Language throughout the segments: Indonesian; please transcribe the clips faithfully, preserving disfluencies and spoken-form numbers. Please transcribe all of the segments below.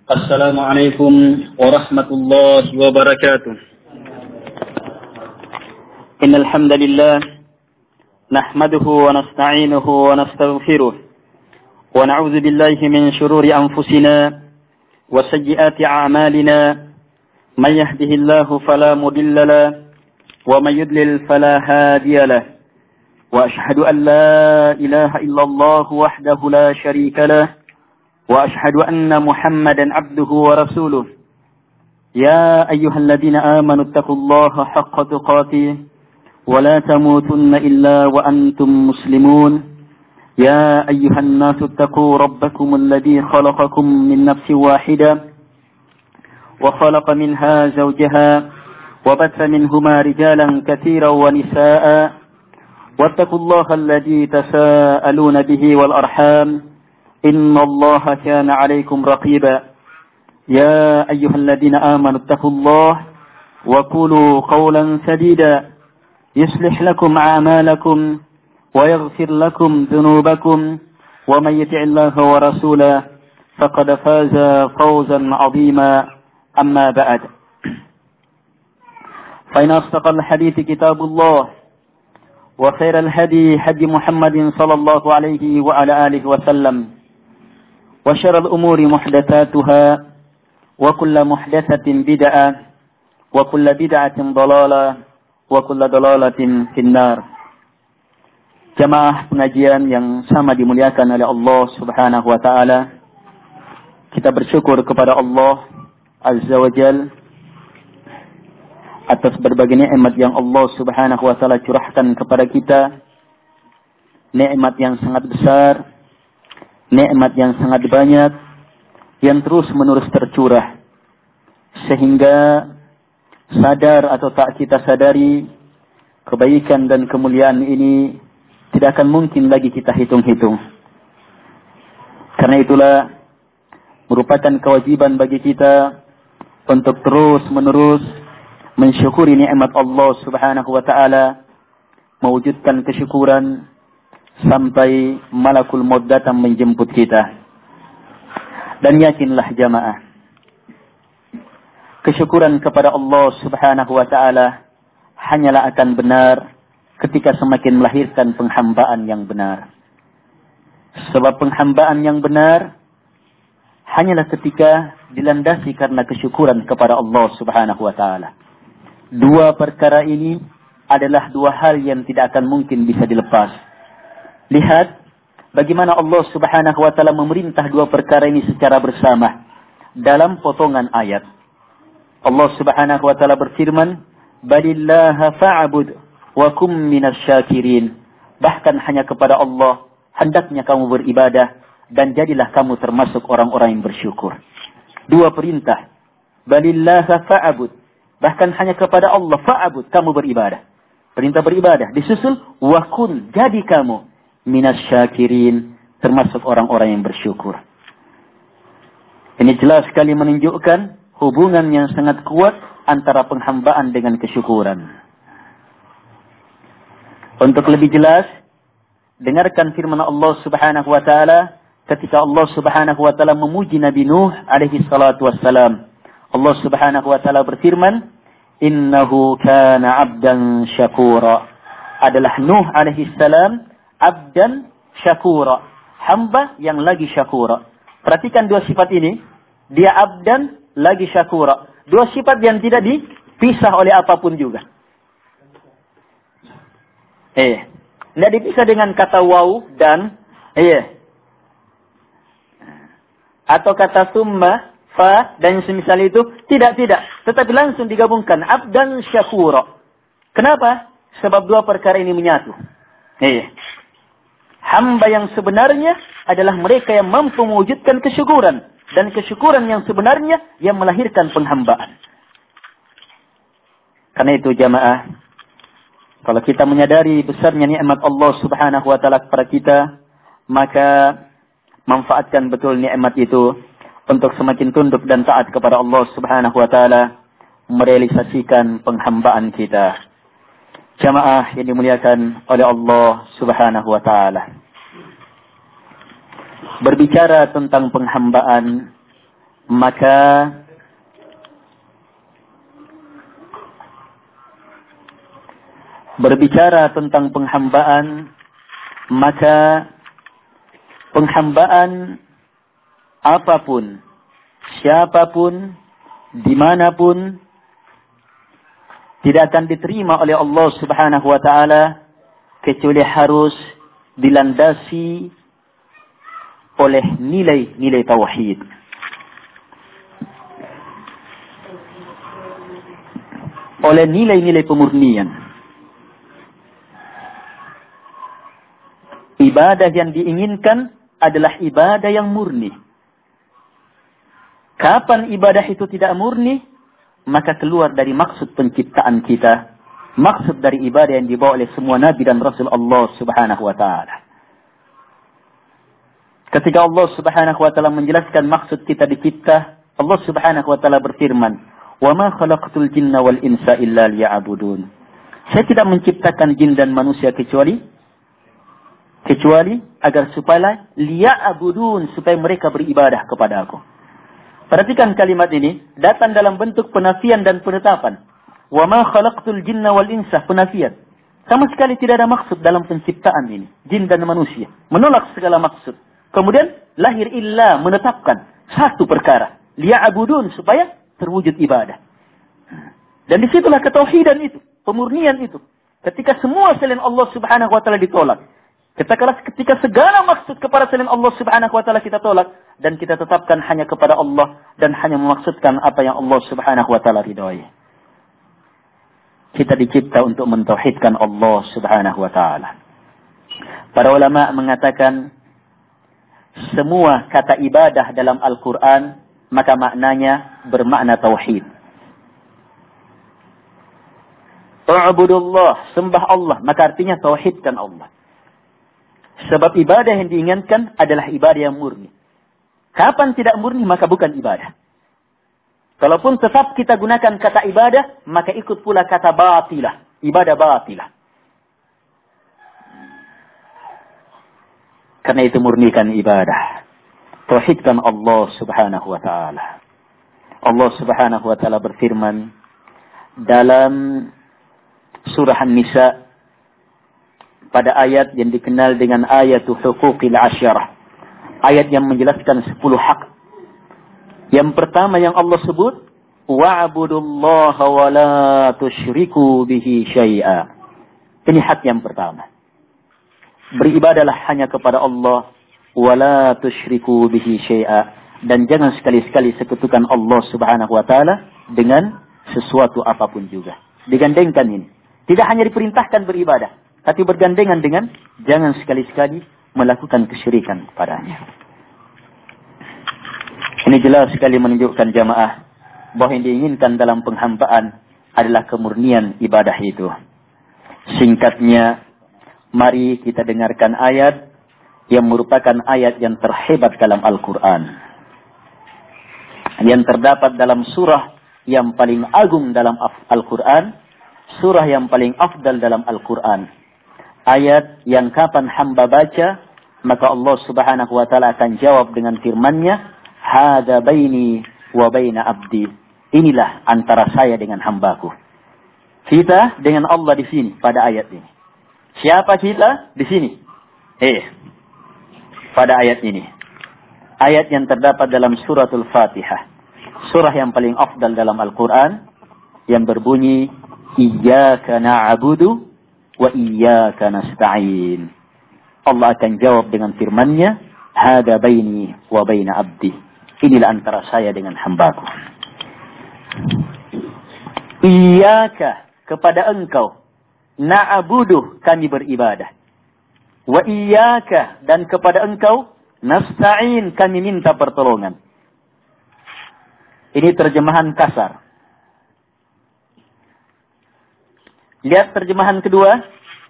Assalamualaikum warahmatullahi wabarakatuh. Innal hamdalillah nahmaduhu wa nasta'inuhu wa nastaghfiruh wa na'udzu billahi min shururi anfusina wa sayyiati a'malina. May yahdihillahu fala mudilla lahu wa may yudlil fala hadiya lahu. Wa ashhadu an la ilaha illallah wahdahu la syarika lahu. وأشهد أن محمدا عبده ورسوله يا أيها الذين آمنوا اتقوا الله حق تقاته ولا تموتن إلا وأنتم مسلمون يا أيها الناس اتقوا ربكم الذي خلقكم من نفس واحدة وخلق منها زوجها وبث منهما رجالا كثيرا ونساء واتقوا الله الذي تساءلون به والأرحام إن الله كان عليكم رقيبا يا أيها الذين آمنوا اتقوا الله وقولوا قولا سديدا يصلح لكم أعمالكم ويغفر لكم ذنوبكم ومن يطع الله ورسوله فقد فاز فوزا عظيما أما بعد فإن أصدق الحديث كتاب الله وخير الهدي هدي محمد صلى الله عليه وعلى آله وسلم وشر الأمور محدثاتها وكل محدثة بدعة وكل بدعة ضلالة وكل ضلالة في النار. Jamaah pengajian yang sama dimuliakan oleh Allah Subhanahu wa taala. Kita bersyukur kepada Allah Azza wa Jal atas berbagai nikmat yang Allah Subhanahu wa taala curahkan kepada kita. Nikmat yang sangat besar, nikmat yang sangat banyak, yang terus-menerus tercurah. Sehingga sadar atau tak kita sadari, kebaikan dan kemuliaan ini tidak akan mungkin lagi kita hitung-hitung. Karena itulah merupakan kewajiban bagi kita untuk terus-menerus mensyukuri nikmat Allah Subhanahu wa taala, mewujudkan kesyukuran sampai malakul maut datang menjemput kita. Dan yakinlah jamaah, kesyukuran kepada Allah Subhanahu wa taala hanyalah akan benar ketika semakin melahirkan penghambaan yang benar. Sebab penghambaan yang benar hanyalah ketika dilandasi karena kesyukuran kepada Allah Subhanahu wa taala. Dua perkara ini adalah dua hal yang tidak akan mungkin bisa dilepas. Lihat bagaimana Allah Subhanahu wa taala memerintah dua perkara ini secara bersama dalam potongan ayat. Allah Subhanahu wa taala berfirman, "Balillaha fa'bud wa kum minasyakirin." Bahkan hanya kepada Allah hendaknya kamu beribadah dan jadilah kamu termasuk orang-orang yang bersyukur. Dua perintah. Balillaha fa'bud. Bahkan hanya kepada Allah fa'bud, kamu beribadah. Perintah beribadah disusul wa kun, jadi kamu minasyakirin, termasuk orang-orang yang bersyukur. Ini jelas sekali menunjukkan hubungan yang sangat kuat antara penghambaan dengan kesyukuran. Untuk lebih jelas, dengarkan firman Allah Subhanahu wa taala ketika Allah Subhanahu wa taala memuji Nabi Nuh alaihi salatu wassalam. Allah Subhanahu wa taala berfirman, "Innahu kana 'abdan syakura." Adalah Nuh alaihi salam abdan syakura, hamba yang lagi syakura. Perhatikan dua sifat ini, dia abdan lagi syakura. Dua sifat yang tidak dipisah oleh apapun juga. Eh, tidak dipisah dengan kata waw dan eh, atau kata summa, fa dan semisal itu. Tidak, tidak. Tetapi langsung digabungkan abdan syakura. Kenapa? Sebab dua perkara ini menyatu. Eh. Hamba yang sebenarnya adalah mereka yang mampu mewujudkan kesyukuran. Dan kesyukuran yang sebenarnya yang melahirkan penghambaan. Karena itu jamaah, kalau kita menyadari besarnya nikmat Allah Subhanahu wa taala kepada kita, maka manfaatkan betul nikmat itu untuk semakin tunduk dan taat kepada Allah Subhanahu wa taala, merealisasikan penghambaan kita. Jamaah yang dimuliakan oleh Allah Subhanahu wa taala. Berbicara tentang penghambaan, maka berbicara tentang penghambaan, maka penghambaan apapun, siapapun, dimanapun, tidak akan diterima oleh Allah Subhanahu wa Ta'ala kecuali harus dilandasi oleh nilai-nilai tauhid. Oleh nilai-nilai pemurnian. Ibadah yang diinginkan adalah ibadah yang murni. Kapan ibadah itu tidak murni, maka keluar dari maksud penciptaan kita. Maksud dari ibadah yang dibawa oleh semua Nabi dan Rasul Allah Subhanahu wa Ta'ala. Ketika Allah Subhanahu wa Ta'ala menjelaskan maksud kita dicipta, Allah Subhanahu wa Ta'ala berfirman, "Wa ma khalaqtul jinna wal insa illa liya'budun." Saya tidak menciptakan jin dan manusia kecuali kecuali agar supaya liya'budun, supaya mereka beribadah kepada aku. Perhatikan kalimat ini datang dalam bentuk penafian dan penetapan. Wa ma khalaqtul jinna wal insa, penafian. Sama sekali tidak ada maksud dalam penciptaan ini, jin dan manusia. Menolak segala maksud. Kemudian lahir illa, menetapkan satu perkara, liya'budun, supaya terwujud ibadah. Dan disitulah ketauhidan itu, pemurnian itu. Ketika semua selain Allah Subhanahu wa Ta'ala ditolak. Ketika, ketika segala maksud kepada selain Allah Subhanahu wa Ta'ala kita tolak, dan kita tetapkan hanya kepada Allah dan hanya memaksudkan apa yang Allah Subhanahu wa Ta'ala ridhoi. Kita dicipta untuk mentauhidkan Allah Subhanahu wa Ta'ala. Para ulama mengatakan semua kata ibadah dalam Al-Quran maka maknanya bermakna tauhid. Ta'budullah, sembah Allah, maka artinya tauhidkan Allah. Sebab ibadah yang diinginkan adalah ibadah yang murni. Kapan tidak murni, maka bukan ibadah. Kalaupun tetap kita gunakan kata ibadah, maka ikut pula kata batilah. Ibadah batilah. Karena itu murnikan ibadah. Tauhidkan Allah Subhanahu wa Ta'ala. Allah Subhanahu wa Ta'ala berfirman dalam surah An-Nisa, pada ayat yang dikenal dengan ayatul huquqil asyarah. Ayat yang menjelaskan sepuluh hak. Yang pertama yang Allah sebut, wa'budullaha wa la tusyriku bihi syai'a. Ini hak yang pertama. Beribadalah hanya kepada Allah, wa la tusyriku bihi syai'a. Dan jangan sekali-sekali sekutukan Allah Subhanahu wa Ta'ala dengan sesuatu apapun juga. Digandengkan ini. Tidak hanya diperintahkan beribadah, tapi bergandengan dengan jangan sekali-sekali melakukan kesyirikan padanya. Ini jelas sekali menunjukkan jamaah bahwa yang diinginkan dalam penghambaan adalah kemurnian ibadah itu. Singkatnya, mari kita dengarkan ayat yang merupakan ayat yang terhebat dalam Al-Quran. Yang terdapat dalam surah yang paling agung dalam Al-Quran, surah yang paling afdal dalam Al-Quran. Ayat yang kapan hamba baca, maka Allah Subhanahu wa Ta'ala akan jawab dengan firman-Nya, "Hadza baini wa baina abdi." Inilah antara saya dengan hambaku. Kita dengan Allah di sini pada ayat ini. Siapa kita di sini? Eh, pada ayat ini. Ayat yang terdapat dalam suratul Fatihah. Surah yang paling afdal dalam Al-Quran, yang berbunyi, "Iyyaka na'budu wa iyyaka nasta'in." Allah akan jawab dengan firman-Nya, "Hada baini wa baina abdi." Inilah antara saya dengan hambaku. Iyyaka, kepada engkau, na'budu, kami beribadah. Wa iyyaka, dan kepada engkau, nasta'in, kami minta pertolongan. Ini terjemahan kasar. Lihat terjemahan kedua.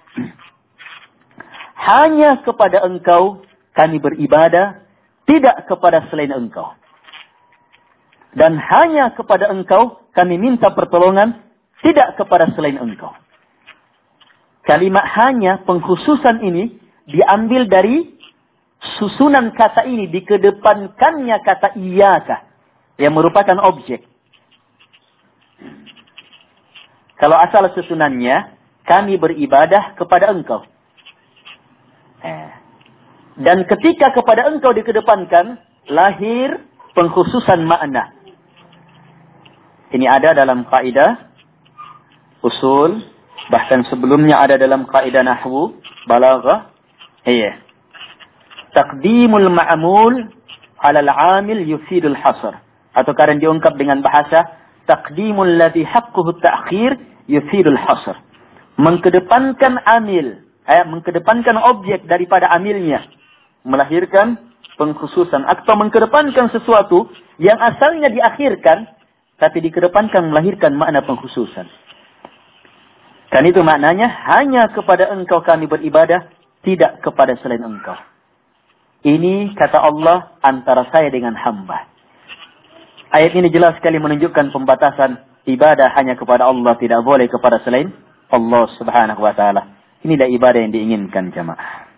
Hanya kepada engkau kami beribadah, tidak kepada selain engkau. Dan hanya kepada engkau kami minta pertolongan, tidak kepada selain engkau. Kalimat hanya, pengkhususan ini diambil dari susunan kata ini, dikedepankannya kata iyaka. yang merupakan objek. Kalau asal susunannya, kami beribadah kepada engkau. Dan ketika kepada engkau dikedepankan, lahir pengkhususan makna. Ini ada dalam kaidah usul, bahkan sebelumnya ada dalam kaidah nahwu, balaghah. Iya. Taqdimul ma'mul 'ala al-'amil yufidul hasr. Atau kadang diungkap dengan bahasa taqdimul ladzi haqquhu at-ta'khir yufidul hasr. Mengkedepankan amil, eh, mengkedepankan objek daripada amilnya, melahirkan pengkhususan. Atau mengkedepankan sesuatu yang asalnya diakhirkan, tapi dikedepankan melahirkan makna pengkhususan. Kan itu maknanya, hanya kepada engkau kami beribadah, tidak kepada selain engkau. Ini kata Allah antara saya dengan hamba. Ayat ini jelas sekali menunjukkan pembatasan ibadah hanya kepada Allah, tidak boleh kepada selain Allah Subhanahu wa taala. Inilah ibadah yang diinginkan jamaah.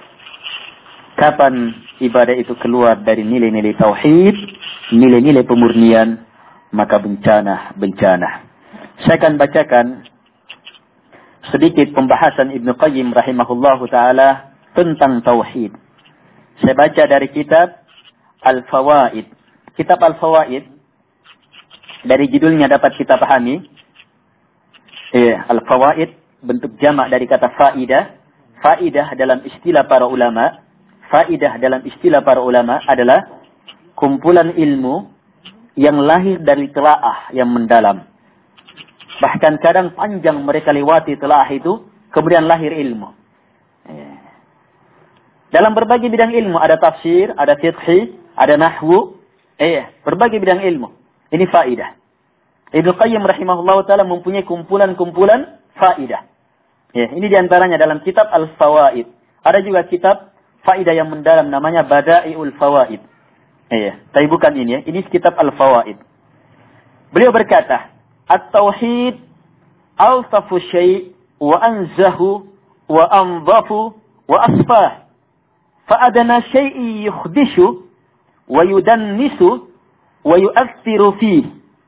Kapan ibadah itu keluar dari nilai-nilai tauhid, nilai-nilai pemurnian, maka bencana-bencana. Saya akan bacakan sedikit pembahasan Ibnu Qayyim rahimahullahu taala tentang tauhid. Saya baca dari kitab Al-Fawaid. Kitab Al-Fawaid, dari judulnya dapat kita pahami. Eh, Al-Fawaid bentuk jamak dari kata faidah. Faidah dalam istilah para ulama, faidah dalam istilah para ulama adalah kumpulan ilmu yang lahir dari telaah yang mendalam. Bahkan kadang panjang mereka lewati telaah itu, kemudian lahir ilmu. Eh. Dalam berbagai bidang ilmu, ada tafsir, ada fiqh, ada nahwu, eh, berbagai bidang ilmu. Ini faidah. Ibnu Qayyim rahimahullah ta'ala mempunyai kumpulan-kumpulan faidah. Ya, ini diantaranya dalam kitab Al-Fawaid. Ada juga kitab faidah yang mendalam namanya Bada'iul Fawaid. Eh, tapi bukan ini ya. Ini kitab Al-Fawaid. Beliau berkata, At-Tauhid altafu syai' wa anzahu wa anzafu wa asfah. Fa'adana syai'i yukhdishu wa yudannisu wa yu'athiru fih.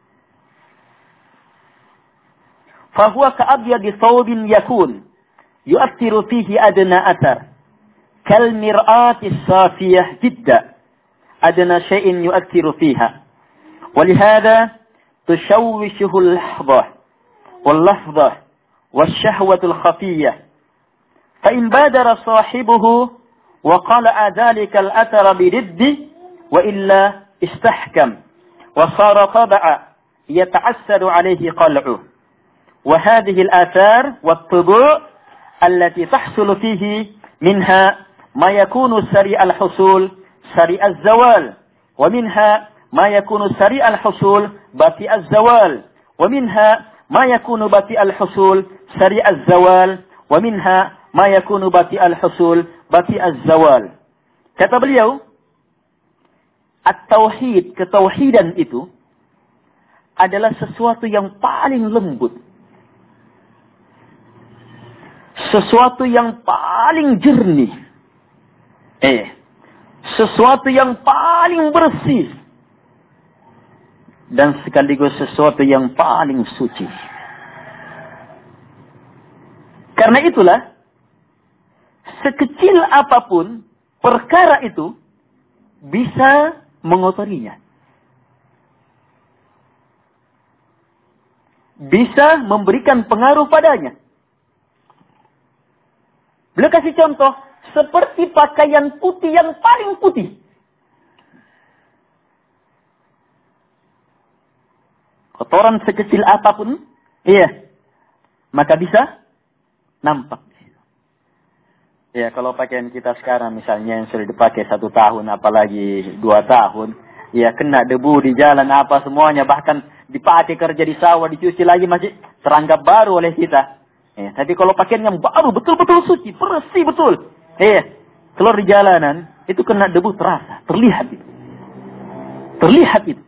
Fahuwa ka'abyadi thawbin yakun yu'athiru fihi adna athar. Kal mir'ati safiyah jidda. Adna syai'in yu'athiru fiha. Walihada tushawwishuhu al-lahdah wal-lafdah wash-shahwatul khafiyyah. Fa in badara sahibuhu وقلع ذلك الأثر برد وإلا استحكم وصار طبعا يتعسر عليه قلعه. وهذه الآثار والطبوع التي تحصل فيه منها ما يكون سريع الحصول سريع الزوال ومنها ما يكون سريع الحصول بطيء الزوال ومنها ما يكون بطيء الحصول سريع الزوال ومنها ما يكون بطيء الحصول bati az-zawal. Kata beliau, at-tauhid, ketauhidan itu adalah sesuatu yang paling lembut. Sesuatu yang paling jernih. Eh, sesuatu yang paling bersih. Dan sekaligus sesuatu yang paling suci. Karena itulah, sekecil apapun perkara itu bisa mengotorinya. Bisa memberikan pengaruh padanya. Beliau kasih contoh, seperti pakaian putih yang paling putih. Kotoran sekecil apapun, iya, maka bisa nampak. Ya, kalau pakaian kita sekarang misalnya yang sudah dipakai satu tahun, apalagi dua tahun, ya kena debu di jalan apa semuanya, bahkan dipakai kerja di sawah, dicuci lagi masih teranggap baru oleh kita. Ya, tapi kalau pakaian yang baru, betul-betul suci, bersih betul. Ya, keluar di jalanan, itu kena debu terasa, terlihat itu. Terlihat itu.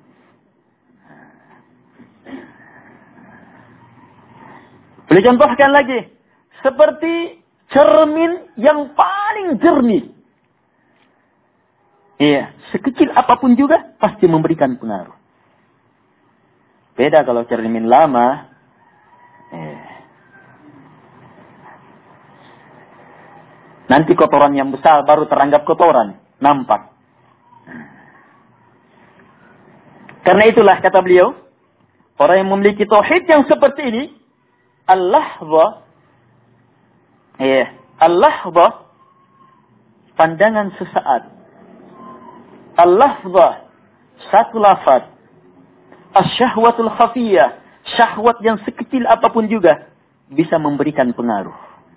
Boleh contohkan lagi, seperti cermin yang paling jernih. Iya, sekecil apapun juga pasti memberikan pengaruh. Beda kalau cermin lama. Eh. Nanti kotoran yang besar baru teranggap kotoran. Nampak. Karena itulah kata beliau, orang yang memiliki tauhid yang seperti ini, al-lahza, eh, al-lahza, pandangan sesaat. Al-lahza, satu lafaz. Asyahwatul khafiyah, syahwat yang sekecil apapun juga bisa memberikan pengaruh.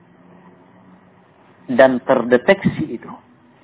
Dan terdeteksi itu.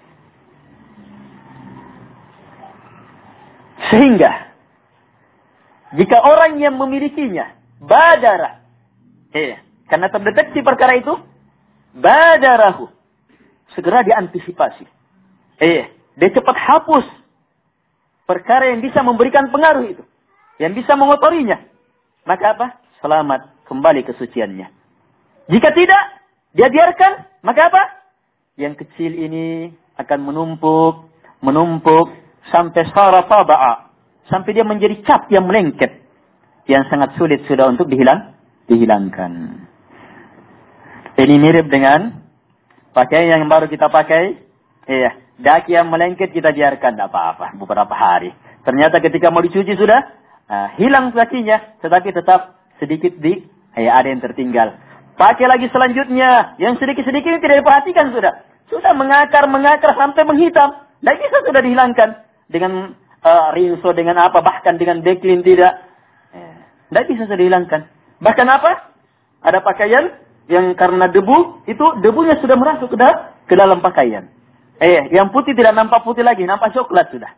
Sehingga jika orang yang memilikinya badara, eh, karena terdeteksi perkara itu, badarahu, segera diantisipasi. Eh, dia cepat hapus perkara yang bisa memberikan pengaruh itu, yang bisa mengotorinya. Maka apa? Selamat kembali kesuciannya. Jika tidak, dia biarkan, maka apa? Yang kecil ini akan menumpuk, menumpuk sampai sara taba'a, sampai dia menjadi cap yang melengket, yang sangat sulit sudah untuk dihilang, dihilangkan. Ini mirip dengan pakaian yang baru kita pakai. Iya, daki yang melengket kita biarkan, tidak apa-apa, beberapa hari. Ternyata ketika mau dicuci sudah uh, hilang kakinya, tetapi tetap sedikit di, eh, ada yang tertinggal. Pakai lagi selanjutnya, yang sedikit-sedikit ini tidak diperhatikan sudah. Sudah mengakar, mengakar sampai menghitam. Tidak bisa sudah dihilangkan. Dengan uh, rinso, dengan apa, bahkan dengan deklin tidak. Tidak bisa sudah dihilangkan. Bahkan apa? Ada pakaian yang karena debu, itu debunya sudah merasuk ke dalam, ke dalam pakaian. Eh, yang putih tidak nampak putih lagi, nampak coklat sudah.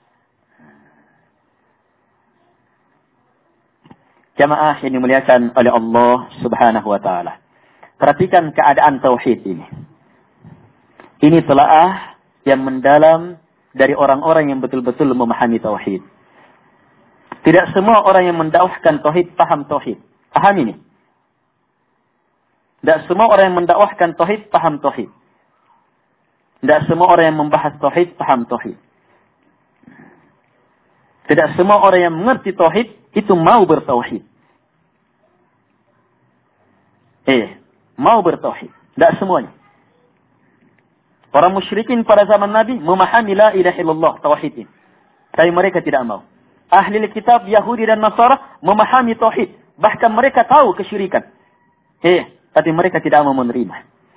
Jamaah yang dimuliakan oleh Allah Subhanahu wa taala. Perhatikan keadaan tauhid ini. Ini telaah yang mendalam dari orang-orang yang betul-betul memahami tauhid. Tidak semua orang yang mendakwahkan tauhid paham tauhid. Paham ini? Tidak semua orang yang mendakwahkan tauhid paham tauhid. Tidak semua orang yang membahas tauhid paham tauhid. Tidak semua orang yang mengerti tauhid itu mau bertauhid. Eh, mau bertauhid. Tidak semuanya. Orang musyrikin pada zaman Nabi memahami la ilaha illallah, tauhid ini. Tapi mereka tidak mau. Ahli kitab Yahudi dan Nasara memahami tauhid. Bahkan mereka tahu kesyirikan. Eh, tapi mereka tidak mau menerima.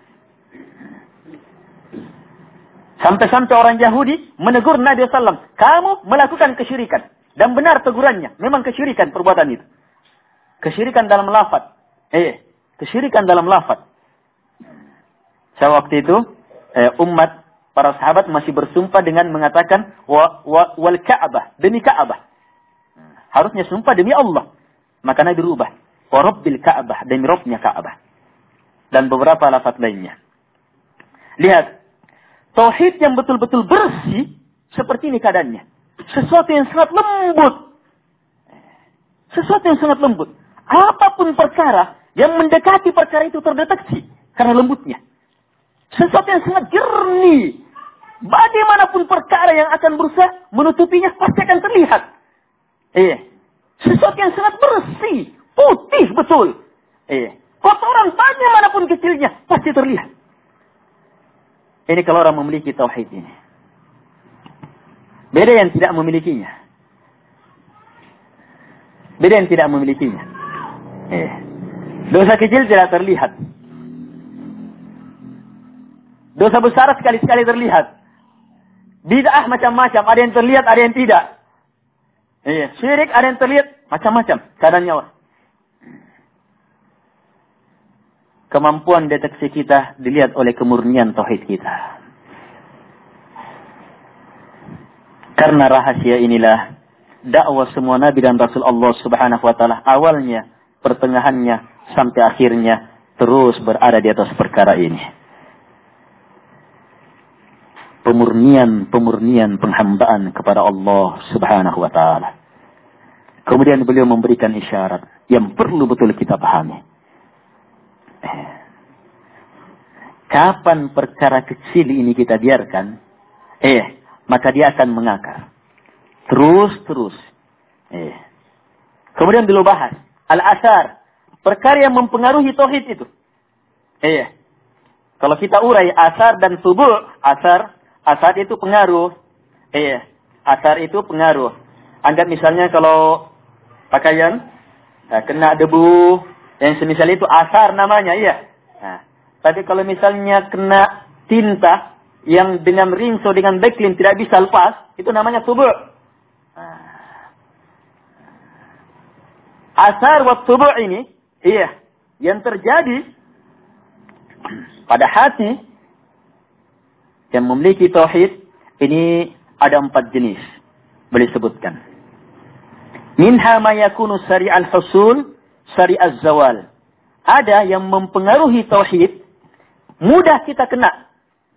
Sampai-sampai orang Yahudi menegur Nabi sallallahu alaihi wasallam. Kamu melakukan kesyirikan. Dan benar tegurannya. Memang kesyirikan perbuatan itu. Kesyirikan dalam lafaz. Eh, kesyirikan dalam lafaz. Saya waktu itu, eh, umat, para sahabat masih bersumpah dengan mengatakan, wa, wa, wal Ka'bah, demi Ka'bah. Harusnya sumpah demi Allah. Maka Nabi berubah. Wa rabbil Ka'bah, demi Rabbnya Ka'bah. Dan beberapa lafaz lainnya. Lihat. Tauhid yang betul-betul bersih, seperti ini keadaannya. Sesuatu yang sangat lembut. Sesuatu yang sangat lembut. Apapun perkara yang mendekati perkara itu terdeteksi. Karena lembutnya. Sesuatu yang sangat jernih. Bagaimanapun perkara yang akan berusaha menutupinya, pasti akan terlihat. Eh, sesuatu yang sangat bersih. Putih betul. Eh, kotoran bagaimanapun kecilnya, pasti terlihat. Ini kalau orang memiliki tauhid ini. Beda yang tidak memilikinya. Beda yang tidak memilikinya. Eh. Dosa kecil tidak terlihat. Dosa besar sekali-sekali terlihat. Bid'ah macam-macam. Ada yang terlihat, ada yang tidak. Eh. Syirik ada yang terlihat. Macam-macam keadaannya orang. Kemampuan deteksi kita dilihat oleh kemurnian tauhid kita. Karena rahasia inilah dakwah semua nabi dan rasul Allah Subhanahu wa taala, awalnya, pertengahannya sampai akhirnya terus berada di atas perkara ini. Pemurnian-pemurnian penghambaan kepada Allah Subhanahu wa taala. Kemudian beliau memberikan isyarat yang perlu betul kita pahami. Kapan perkara kecil ini kita biarkan, eh, maka dia akan mengakar. Terus-terus. Eh. Kemudian dulu bahas al-asar, perkara yang mempengaruhi tauhid itu. Iya. Kalau kita urai asar dan subuh, asar, asar itu pengaruh. Iya. Asar itu pengaruh. Anggap misalnya kalau pakaian nah, kena debu, yang semisal itu asar namanya, iya. Nah, tapi kalau misalnya kena tinta yang dengan rinso, dengan backlink tidak bisa lepas, itu namanya subuh. Asar wa subuh ini, iya, yang terjadi pada hati yang memiliki tauhid, ini ada empat jenis. Boleh sebutkan. Minha ma yakunu sari'al husul, sari'az zawal. Ada yang mempengaruhi tauhid, mudah kita kena.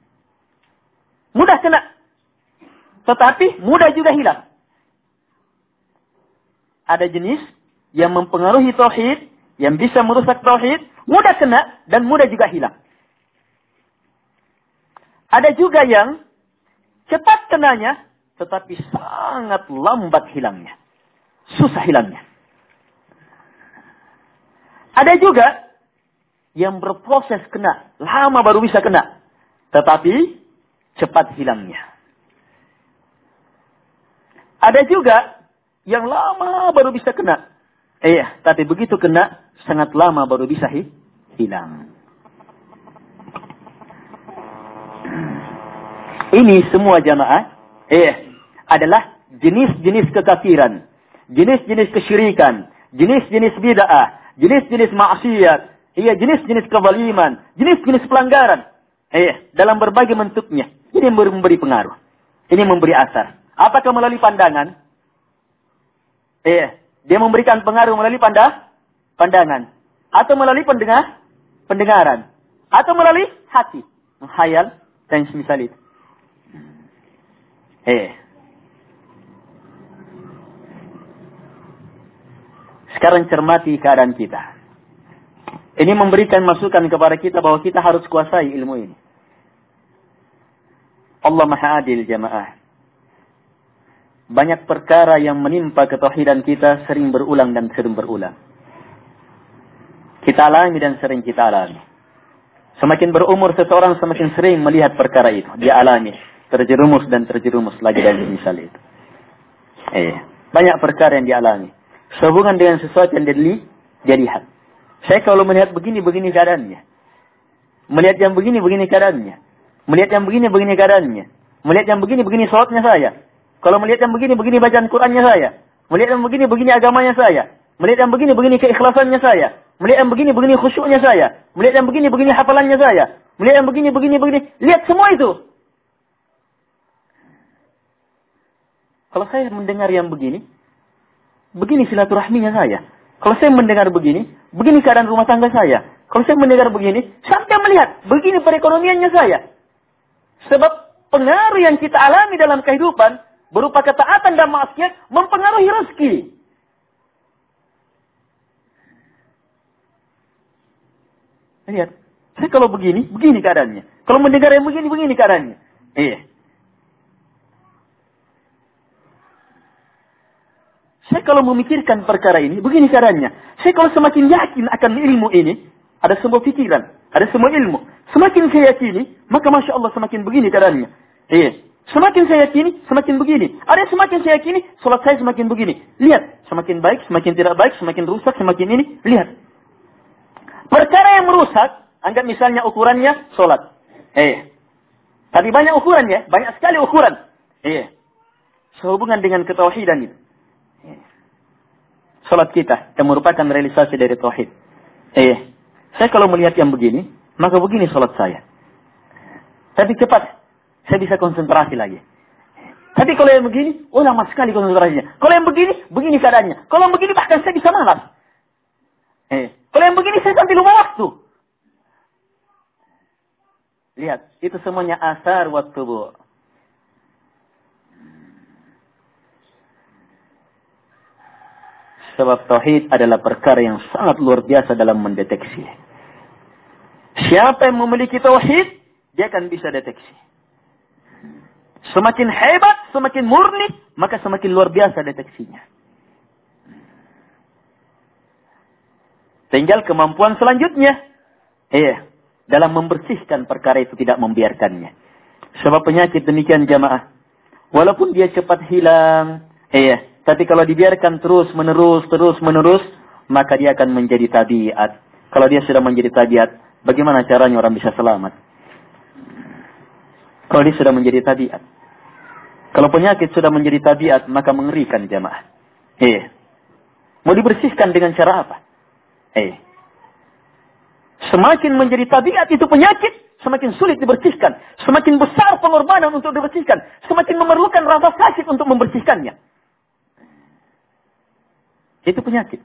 Mudah kena. Tetapi mudah juga hilang. Ada jenis yang mempengaruhi tauhid, yang bisa merusak tauhid, mudah kena dan mudah juga hilang. Ada juga yang cepat kenanya, tetapi sangat lambat hilangnya. Susah hilangnya. Ada juga yang berproses kena, lama baru bisa kena, tetapi cepat hilangnya. Ada juga yang lama baru bisa kena. Iya, tapi begitu kena, sangat lama baru bisa hi- hilang. Ini semua jamaah, iya, adalah jenis-jenis kekafiran, jenis-jenis kesyirikan, jenis-jenis bid'ah, jenis-jenis maksiat, iya, jenis-jenis kezaliman, jenis-jenis pelanggaran. Iya, dalam berbagai bentuknya. Ini memberi pengaruh. Ini memberi asar. Apakah melalui pandangan? Iya. Dia memberikan pengaruh melalui panda, pandangan. Atau melalui pendengar, pendengaran. Atau melalui hati. Menghayal dan semisal itu. Eh. Sekarang cermati keadaan kita. Ini memberikan masukan kepada kita bahwa kita harus kuasai ilmu ini. Allah Maha Adil jamaah. Banyak perkara yang menimpa ketauhidan kita sering berulang dan sering berulang. Kita alami dan sering kita alami. Semakin berumur seseorang semakin sering melihat perkara itu. Dia alami. Terjerumus dan terjerumus lagi dan misal itu. Eh, banyak perkara yang dialami. Sehubungan dengan sesuatu yang dia, dia lihat. Saya kalau melihat begini, begini keadaannya. Melihat yang begini, begini keadaannya. Melihat yang begini, begini keadaannya. Melihat yang begini, begini sholatnya saya. Kalau melihat yang begini, begini bacaan Qur'annya saya. Melihat yang begini, begini agamanya saya. Melihat yang begini, begini keikhlasannya saya. Melihat yang begini, begini khusyuknya saya. Melihat yang begini, begini hafalannya saya. Melihat yang begini, begini, begini. Lihat semua itu. Kalau saya mendengar yang begini, begini silaturahminya saya. Kalau saya mendengar begini, begini keadaan rumah tangga saya. Kalau saya mendengar begini, sampai melihat, begini perekonomiannya saya. Sebab pengaruh yang kita alami dalam kehidupan, berupa ketaatan dan maksiat, mempengaruhi rezeki. Lihat, saya kalau begini, begini keadaannya. Kalau mendengar yang begini, begini keadaannya. Iya. Saya kalau memikirkan perkara ini, begini keadaannya. Saya kalau semakin yakin akan ilmu ini, ada sebuah pikiran, ada sebuah ilmu. Semakin saya yakini, maka Masya Allah semakin begini keadaannya. Iya. Semakin saya yakini, semakin begini. Ada yang semakin saya yakini, salat saya semakin begini. Lihat, semakin baik, semakin tidak baik, semakin rusak, semakin ini. Lihat. Perkara yang merusak, anggap misalnya ukurannya salat. Eh. Tapi banyak ukurannya, banyak sekali ukuran. Eh. Sehubungan dengan ketauhidan itu. Eh. Salat kita yang merupakan realisasi dari tauhid. Eh. Saya kalau melihat yang begini, maka begini salat saya. Tapi cepat. Saya bisa konsentrasi lagi. Tapi kalau yang begini, oh lama sekali konsentrasinya. Kalau yang begini, begini keadaannya. Kalau yang begini, bahkan saya bisa malas. Eh, kalau yang begini, saya sampai lupa waktu. Lihat, itu semuanya asar wa tubuh. Sebab tauhid adalah perkara yang sangat luar biasa dalam mendeteksi. Siapa yang memiliki tauhid, dia akan bisa deteksi. Semakin hebat, semakin murni, maka semakin luar biasa deteksinya. Tinggal kemampuan selanjutnya. Iya. Dalam membersihkan perkara itu, tidak membiarkannya. Sebab penyakit demikian jamaah. Walaupun dia cepat hilang. Iya. Tapi kalau dibiarkan terus menerus, terus menerus. Maka dia akan menjadi tabiat. Kalau dia sudah menjadi tabiat. Bagaimana caranya orang bisa selamat? Kalau dia sudah menjadi tabiat. Kalau penyakit sudah menjadi tabiat, maka mengerikan jamaah. Iya. Mau dibersihkan dengan cara apa? Iya. Semakin menjadi tabiat itu penyakit, semakin sulit dibersihkan. Semakin besar pengorbanan untuk dibersihkan. Semakin memerlukan rasa sakit untuk membersihkannya. Itu penyakit.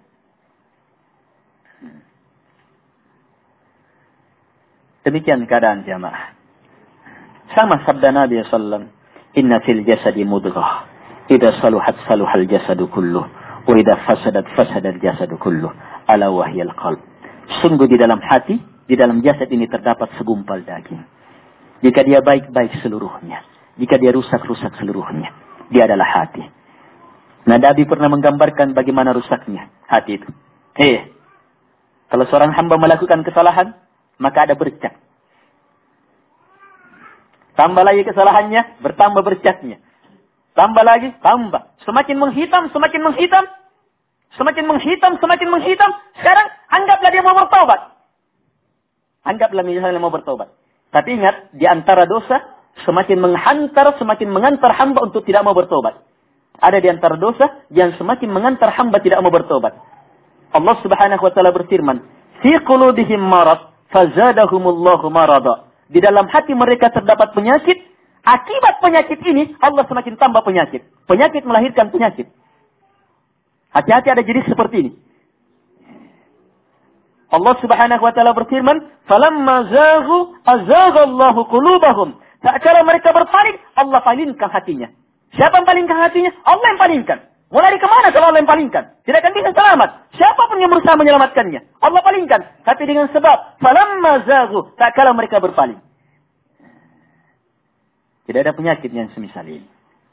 Demikian keadaan jamaah. Sama sabda Nabi sallallahu alaihi wasallam, "Inna fil jasadi mudghah, idza saluhat saluhal jasadu kulluh, wa idza fasadat fasadal jasadu kulluh, ala wahyal qalb." Sungguh di dalam hati, di dalam jasad ini terdapat segumpal daging. Jika dia baik-baik seluruhnya, jika dia rusak-rusak seluruhnya, dia adalah hati. Nah, Nabi pernah menggambarkan bagaimana rusaknya hati itu. Eh, kalau seorang hamba melakukan kesalahan, maka ada bercak. Tambah lagi kesalahannya, bertambah bercaknya. Tambah lagi, tambah. Semakin menghitam, semakin menghitam. Semakin menghitam, semakin menghitam. Sekarang, anggaplah dia mau bertobat. Anggaplah misalnya mau bertobat. Tapi ingat, di antara dosa, semakin menghantar, semakin mengantar hamba untuk tidak mau bertobat. Ada di antara dosa, yang semakin mengantar hamba tidak mau bertobat. Allah subhanahu wa ta'ala berfirman, "Fi qulubihim marad, fazadahumullahu marada." Di dalam hati mereka terdapat penyakit. Akibat penyakit ini, Allah semakin tambah penyakit. Penyakit melahirkan penyakit. Hati-hati ada jenis seperti ini. Allah subhanahu wa ta'ala berfirman, "Falamma zaghu, azaghallahu qulubahum." Tak kala mereka berpaling, Allah palingkan hatinya. Siapa yang palingkan hatinya? Allah yang palingkan. Mau lari kemana kalau Allah yang palingkan? Tidak akan bisa selamat. Siapapun yang berusaha menyelamatkannya, Allah palingkan. Tapi dengan sebab falamma zaghu, tak kala mereka berpaling. Tidak ada penyakit yang semisal ini.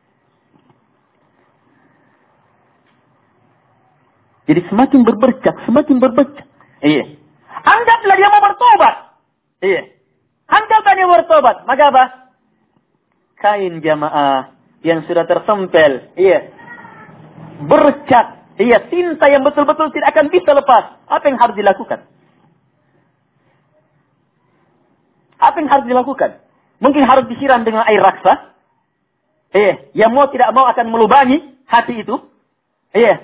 Jadi semakin berbercak, semakin berbercak. Iya. Anggaplah dia mau bertobat. Iya. Anggaplah dia mau bertobat. Maka apa? Kain jamaah yang sudah tertempel. Iya. Bercak. Iya, tinta yang betul-betul tidak akan bisa lepas. Apa yang harus dilakukan? Apa yang harus dilakukan? Mungkin harus disiram dengan air raksa. Iya, yang mau tidak mau akan melubangi hati itu. Iya.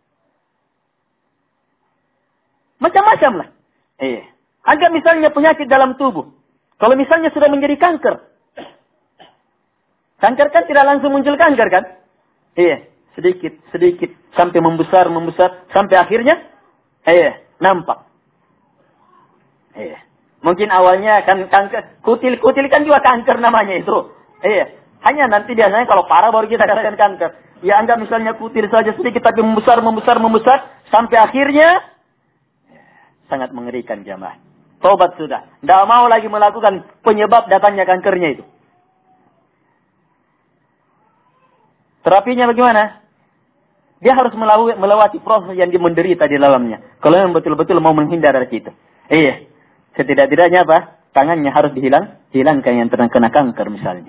Macam-macam lah. Iya. Anggap misalnya penyakit dalam tubuh. Kalau misalnya sudah menjadi kanker. Kanker kan tidak langsung muncul kanker kan? Iya. Sedikit, sedikit. Sampai membesar, membesar. Sampai akhirnya, iya, nampak. Iya. Mungkin awalnya kan kanker. Kutil-kutil kan juga kanker namanya itu. Iya. Hanya nanti biasanya kalau parah baru kita katakan kanker. Ya anggap misalnya kutil saja sedikit tapi membesar, membesar, membesar. Sampai akhirnya, sangat mengerikan jamaah. Tobat sudah. Tidak mau lagi melakukan penyebab datangnya kankernya itu. Terapinya bagaimana? Dia harus melewati proses yang dia menderita di dalamnya. Kalau yang betul-betul mau menghindar dari itu. Iya. Setidak-tidaknya apa? Tangannya harus dihilang. Hilangkan yang terkena kanker misalnya.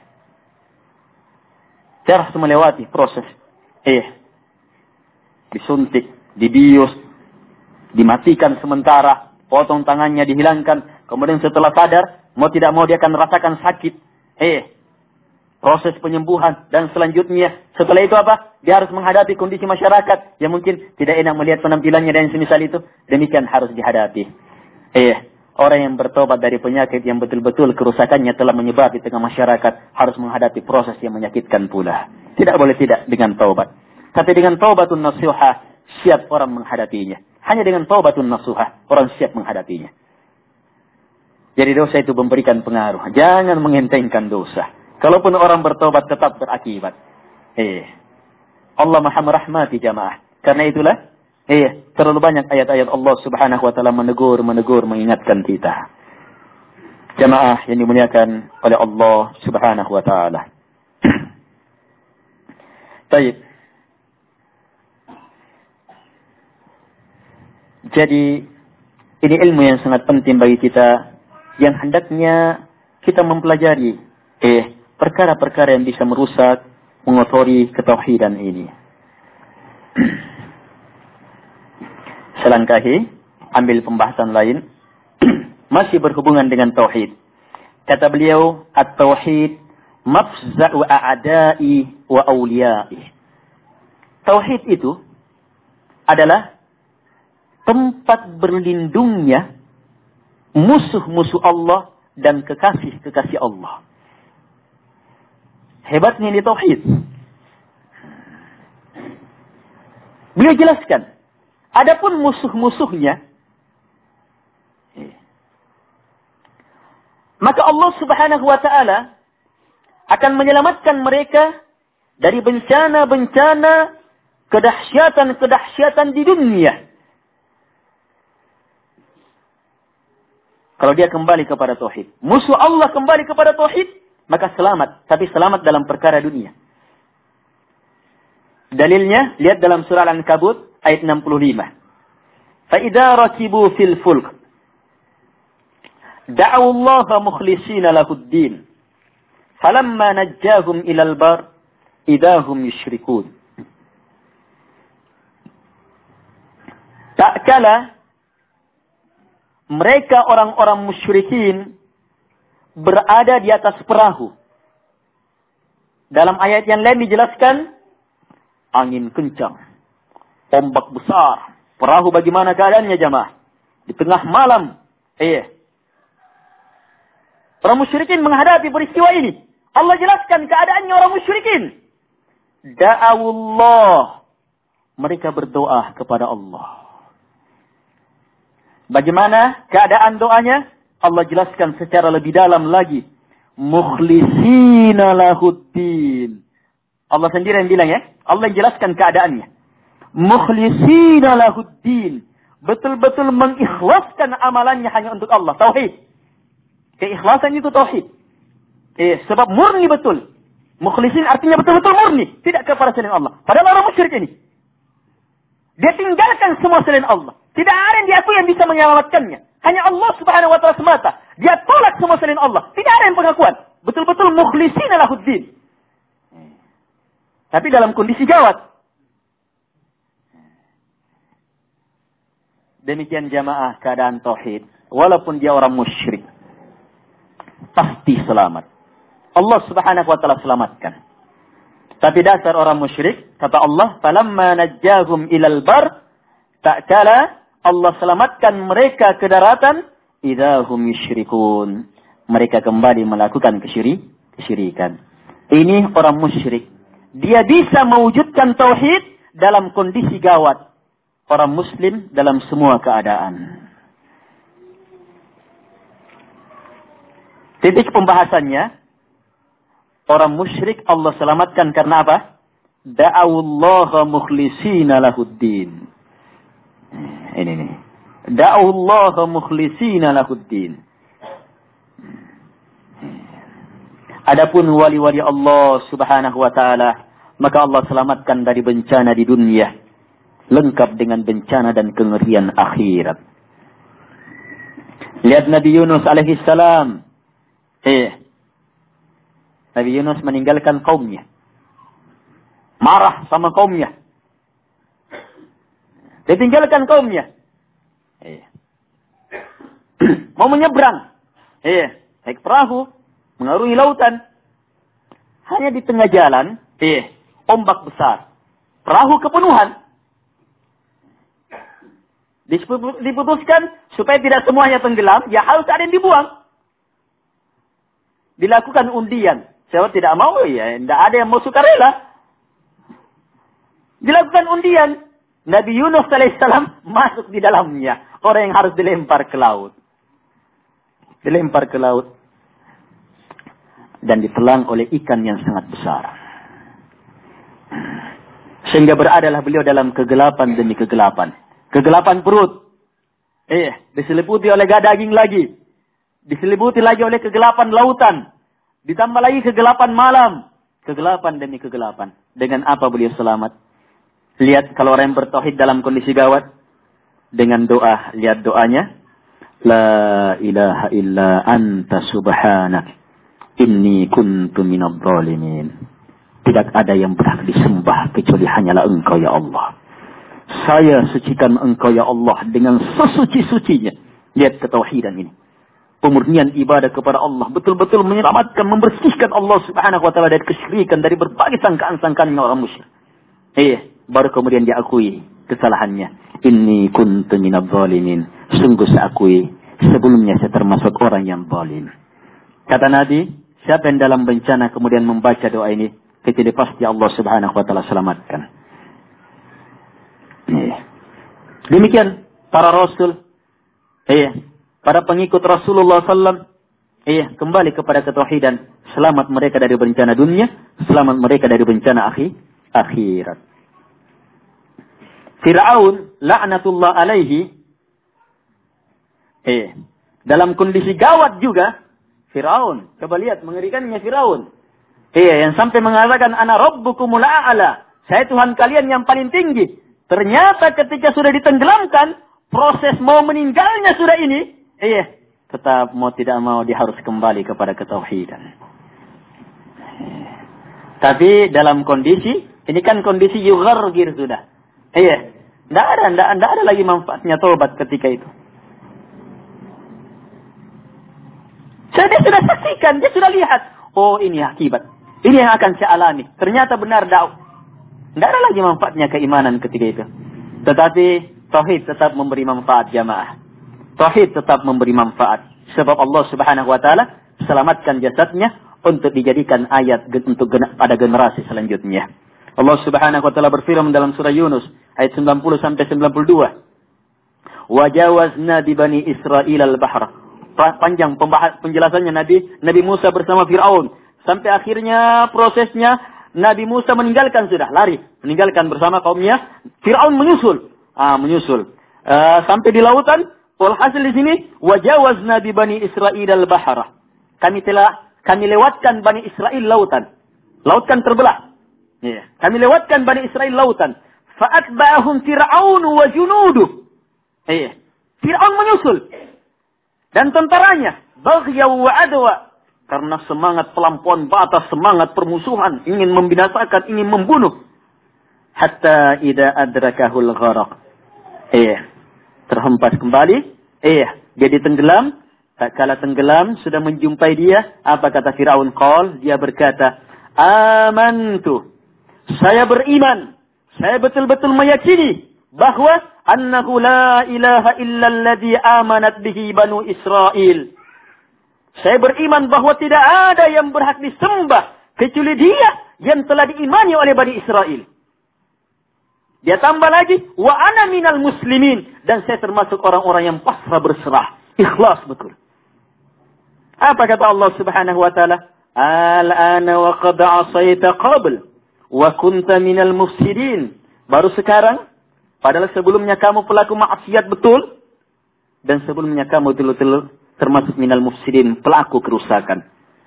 Dia harus melewati proses. Iya. Disuntik. Dibius. Dimatikan sementara. Potong tangannya dihilangkan. Kemudian setelah sadar. Mau tidak mau dia akan merasakan sakit. Iya. Proses penyembuhan dan selanjutnya setelah itu apa? Dia harus menghadapi kondisi masyarakat yang mungkin tidak enak melihat penampilannya dan semisal itu. Demikian harus dihadapi. Eh, orang yang bertobat dari penyakit yang betul-betul kerusakannya telah menyebar di tengah masyarakat harus menghadapi proses yang menyakitkan pula. Tidak boleh tidak dengan taubat. Tapi dengan taubatun nasuha siap orang menghadapinya. Hanya dengan taubatun nasuha orang siap menghadapinya. Jadi dosa itu memberikan pengaruh. Jangan mengentengkan dosa. Kalaupun orang bertobat tetap berakibat. Eh, Allah Maha merahmati jamaah. Karena itulah, eh, terlalu banyak ayat-ayat Allah Subhanahu wa taala menegur, menegur, mengingatkan kita. Jamaah yang dimuliakan oleh Allah Subhanahu wa taala. Baik. Jadi ini ilmu yang sangat penting bagi kita, yang hendaknya kita mempelajari eh perkara-perkara yang bisa merusak, mengotori ketauhidan ini. Selangkahi, ambil pembahasan lain masih berhubungan dengan tauhid. Kata beliau, at-tauhid mafza'u a'da'i wa awliya'i. Tauhid itu adalah tempat berlindungnya musuh-musuh Allah dan kekasih-kekasih Allah. Hebatnya ini tauhid. Beliau jelaskan, adapun musuh-musuhnya, maka Allah Subhanahu wa ta'ala akan menyelamatkan mereka dari bencana-bencana, kedahsyatan-kedahsyatan di dunia. Kalau dia kembali kepada tauhid. Musuh Allah kembali kepada tauhid, maka selamat. Tapi selamat dalam perkara dunia. Dalilnya, lihat dalam surah Al-Ankabut ayat enam puluh lima. فَإِذَا رَكِبُوا فِي الْفُلْكِ دَعَوُا اللَّهَ مُخْلِصِينَ لَهُ الدِّينَ فَلَمَّا نَجَّاهُمْ إِلَى الْبَرِّ إِذَا هُمْ يُشْرِكُونَ. Tak kala mereka orang-orang musyrikin berada di atas perahu. Dalam ayat yang lain dijelaskan, angin kencang, ombak besar. Perahu bagaimana keadaannya jamaah? Di tengah malam. Iya. Orang musyrikin menghadapi peristiwa ini. Allah jelaskan keadaannya orang musyrikin. Da'awullah. Mereka berdoa kepada Allah. Bagaimana keadaan doanya? Allah jelaskan secara lebih dalam lagi. Mukhlisina lahuddin. Allah sendiri yang bilang ya. Allah jelaskan keadaannya. Mukhlisina lahuddin. Betul-betul mengikhlaskan amalannya hanya untuk Allah. Tauhid. Keikhlasan itu tauhid. Eh, sebab murni betul. Mukhlisin artinya betul-betul murni. Tidak kepada selain Allah. Padahal orang musyrik ini. Dia tinggalkan semua selain Allah. Tidak ada yang diakui yang bisa menyelamatkannya. Hanya Allah Subhanahu wa ta'ala semata. Dia tolak semua selain Allah. Tidak ada yang pengakuan. Betul-betul mukhlisina lahuddin. Tapi dalam kondisi gawat. Demikian jamaah keadaan tauhid. Walaupun dia orang musyrik. Pasti selamat. Allah Subhanahu wa ta'ala selamatkan. Tapi dasar orang musyrik, kata Allah, falamma najjahum ilal bar, tak kala Allah selamatkan mereka ke daratan, idahum yusyrikun. Mereka kembali melakukan kesyirik, kesyirikan. Ini orang musyrik. Dia bisa mewujudkan tauhid dalam kondisi gawat. Orang muslim dalam semua keadaan. Titik pembahasannya, orang musyrik Allah selamatkan karena apa? Da'awullaha mukhlisina lahuddin. Ini nih. Da'awullaha mukhlisina lahuddin. Adapun wali-wali Allah Subhanahu wa ta'ala, maka Allah selamatkan dari bencana di dunia, lengkap dengan bencana dan kengerian akhirat. Lihat Nabi Yunus alaihi salam. Eh, Nabi Yunus meninggalkan kaumnya. Marah sama kaumnya. Dia tinggalkan kaumnya. Eh. Mau menyeberang. Eh, naik perahu, mengarungi lautan. Hanya di tengah jalan, eh, ombak besar. Perahu kepenuhan. Diputuskan supaya tidak semuanya tenggelam, ya harus ada yang dibuang. Dilakukan undian. Siapa tidak mau, ya tidak ada yang mau sukarela. Dilakukan undian. Nabi Yunus alaihissalam masuk di dalamnya. Orang yang harus dilempar ke laut. Dilempar ke laut. Dan ditelan oleh ikan yang sangat besar. Sehingga beradalah beliau dalam kegelapan demi kegelapan. Kegelapan perut. Eh, diseliputi oleh daging lagi. Diseliputi lagi oleh kegelapan lautan. Ditambah lagi kegelapan malam. Kegelapan demi kegelapan. Dengan apa beliau selamat? Lihat kalau orang yang bertauhid dalam kondisi gawat. dengan doa. Lihat doanya. La ilaha illa anta subhanak. Inni kuntu minadh dhalimin. Tidak ada yang berhak disembah kecuali hanyalah Engkau ya Allah. Saya sucikan Engkau ya Allah dengan sesuci-sucinya. Lihat ketauhidan ini. Pemurnian ibadah kepada Allah. Betul-betul menyelamatkan, membersihkan Allah subhanahu wa ta'ala dari kesyirikan, dari berbagai sangkaan-sangkaan orang musyrik. Eh, baru kemudian diakui kesalahannya. Inni kuntu minadh dhalimin. Sungguh saya akui, sebelumnya saya termasuk orang yang zalim. Kata Nabi, siapa yang dalam bencana kemudian membaca doa ini, kecuali pasti Allah subhanahu wa ta'ala selamatkan. Eh. Demikian para rasul. Eh. Para pengikut Rasulullah sallallahu alaihi wasallam, iya, kembali kepada ketauhidan. Selamat mereka dari bencana dunia, selamat mereka dari bencana akhir, akhirat. Fir'aun, la'natullah alaihi, iya, dalam kondisi gawat juga, Fir'aun, coba lihat mengerikannya Fir'aun. Iya, yang sampai mengatakan, ana rabbukumul a'la, saya Tuhan kalian yang paling tinggi. Ternyata ketika sudah ditenggelamkan, proses mau meninggalnya sudah ini, iya, tetap mau tidak mau dia harus kembali kepada ketauhidan. Tapi dalam kondisi, ini kan kondisi yughargir sudah. Iya, tidak ada, tidak ada lagi manfaatnya taubat ketika itu. So, dia sudah saksikan, dia sudah lihat. Oh, ini akibat. Ini yang akan saya alami. Ternyata benar dakwah. Tidak ada lagi manfaatnya keimanan ketika itu. Tetapi tauhid tetap memberi manfaat jamaah. Tauhid tetap memberi manfaat. Sebab Allah subhanahu wa ta'ala selamatkan jasadnya untuk dijadikan ayat untuk pada generasi selanjutnya. Allah subhanahu wa ta'ala berfirman dalam surah Yunus ayat sembilan puluh sampai sembilan puluh dua. Wajawazna bi bani Israil al-bahr. Panjang penjelasannya Nabi Nabi Musa bersama Fir'aun. Sampai akhirnya prosesnya Nabi Musa meninggalkan sudah, lari. Meninggalkan bersama kaumnya. Fir'aun menyusul. Ah, menyusul. Uh, sampai di lautan. Walhasil di sini, wajawazna bi bani Israil al-bahra. Kami telah, kami lewatkan bani Israel lautan. Laut kan terbelah. Yeah. Kami lewatkan bani Israel lautan. Fa'atba'ahum Fir'aun wa junuduh. Yeah. Fir'aun menyusul. Dan tentaranya. Baghyaw wa adwa. Karena semangat pelampauan batas, semangat permusuhan. Ingin membinasakan, ingin membunuh. Hatta idha adrakahul gharaq. Iya. Terhempas kembali. Iya. Jadi tenggelam. Tak kala tenggelam, sudah menjumpai dia. Apa kata Fir'aun? Qal. Dia berkata, amantu. Saya beriman. Saya betul-betul meyakini. Bahwa annahu la ilaha illalladhi amanat bihi banu Israel. Saya beriman bahwa tidak ada yang berhak disembah. Kecuali dia yang telah diimani oleh Bani Israel. Dia tambah lagi, wa ana minal muslimin. Dan saya termasuk orang-orang yang pasrah berserah. Ikhlas betul. Apa kata Allah subhanahu wa ta'ala? Al-ana wa qad asayta qabl. Wa kunta minal mufsidin. Baru sekarang. Padahal sebelumnya kamu pelaku maksiat betul. Dan sebelumnya kamu betul-betul termasuk minal mufsidin. Pelaku kerusakan.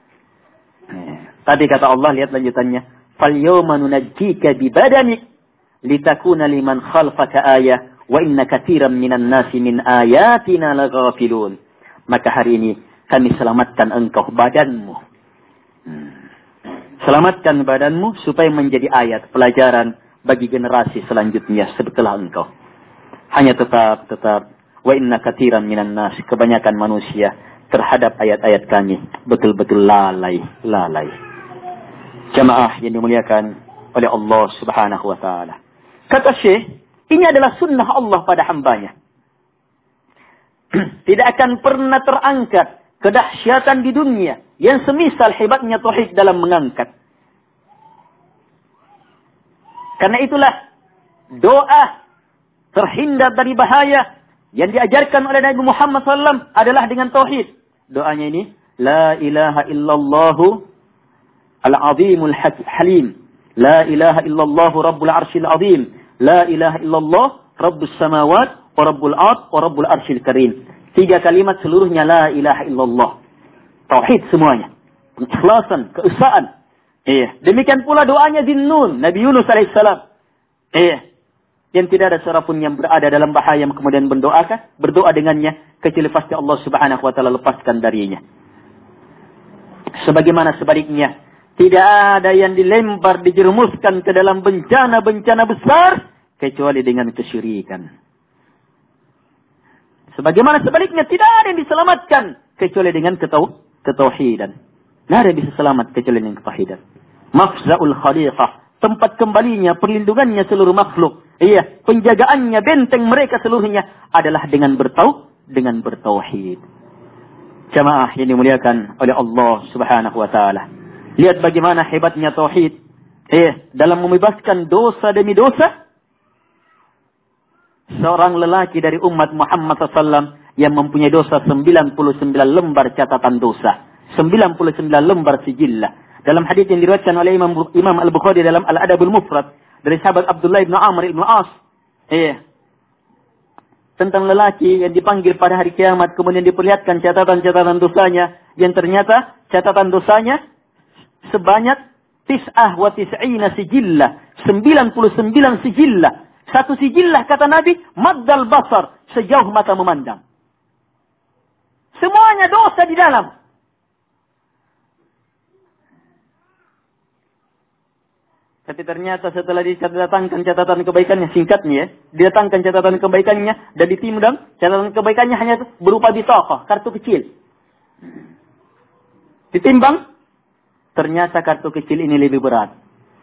Tadi kata Allah, lihat lanjutannya. Fal yawma nunajjika bi badanik. Litakuna liman khalfaka ayah. Wa inna katsiran minan nasi min ayatina laghafilun. Maka hari ini kami selamatkan engkau badanmu. Hmm. Selamatkan badanmu supaya menjadi ayat pelajaran bagi generasi selanjutnya setelah engkau. Hanya tetap tetap wa inna katsiran minan nas, kebanyakan manusia terhadap ayat-ayat kami betul-betul lalai, lalai. Jamaah yang dimuliakan oleh Allah Subhanahu wa taala. Kata Syekh, ini adalah sunnah Allah pada hambanya. Tidak akan pernah terangkat kedahsyatan di dunia yang semisal hebatnya tauhid dalam mengangkat. Karena itulah doa terhindar dari bahaya yang diajarkan oleh Nabi Muhammad sallallahu alaihi wasallam adalah dengan tauhid. Doanya ini, la ilaha illallahu al-azimul halim. La ilaha illallahu rabbul arshil azim. La ilaha illallah rabbus samawat wa rabbul ard wa rabbul arshil karim. Tiga kalimat seluruhnya la ilaha illallah. Tauhid semuanya. Keikhlasan, keesaan. Iya. Demikian pula doanya Zinnun, Nabi Yunus alaihissalam. Iya. yang tidak ada seorang pun yang berada dalam bahaya kemudian berdoakan, berdoa dengannya, kecuali pasti Allah Subhanahu wa taala lepaskan darinya. Sebagaimana sebaliknya, tidak ada yang dilempar, dijerumuskan ke dalam bencana-bencana besar kecuali dengan kesyirikan. Sebagaimana sebaliknya, tidak ada yang diselamatkan kecuali dengan ketau ketauhidan. Tidak ada yang bisa selamat kecuali dengan ketauhidan. Mafza'ul khaliqah, tempat kembalinya, perlindungannya seluruh makhluk. Iya, penjagaannya, benteng mereka seluruhnya adalah dengan bertau, dengan bertauhid. Jamaah yang dimuliakan oleh Allah Subhanahu wa taala. Lihat bagaimana hebatnya tauhid. Eh, dalam membebaskan dosa demi dosa. Seorang lelaki dari umat Muhammad sallallahu alaihi wasallam yang mempunyai dosa sembilan puluh sembilan lembar catatan dosa. sembilan puluh sembilan lembar sijillah. Dalam hadis yang diriwayatkan oleh Imam, Imam Al-Bukhari dalam Al-Adabul Mufrad dari sahabat Abdullah bin Amr bin As. Eh, tentang lelaki yang dipanggil pada hari kiamat, kemudian diperlihatkan catatan-catatan dosanya, yang ternyata catatan dosanya sebanyak tis'ah wa tis'ina sijillah, sembilan puluh sembilan sijillah. Satu sijillah, kata Nabi, maddal basar, sejauh mata memandang. Semuanya dosa di dalam. Tapi ternyata setelah didatangkan catatan kebaikannya, singkatnya ya, didatangkan catatan kebaikannya dan ditimbang, catatan kebaikannya hanya berupa bitaqah, kartu kecil. Ditimbang, ternyata kartu kecil ini lebih berat.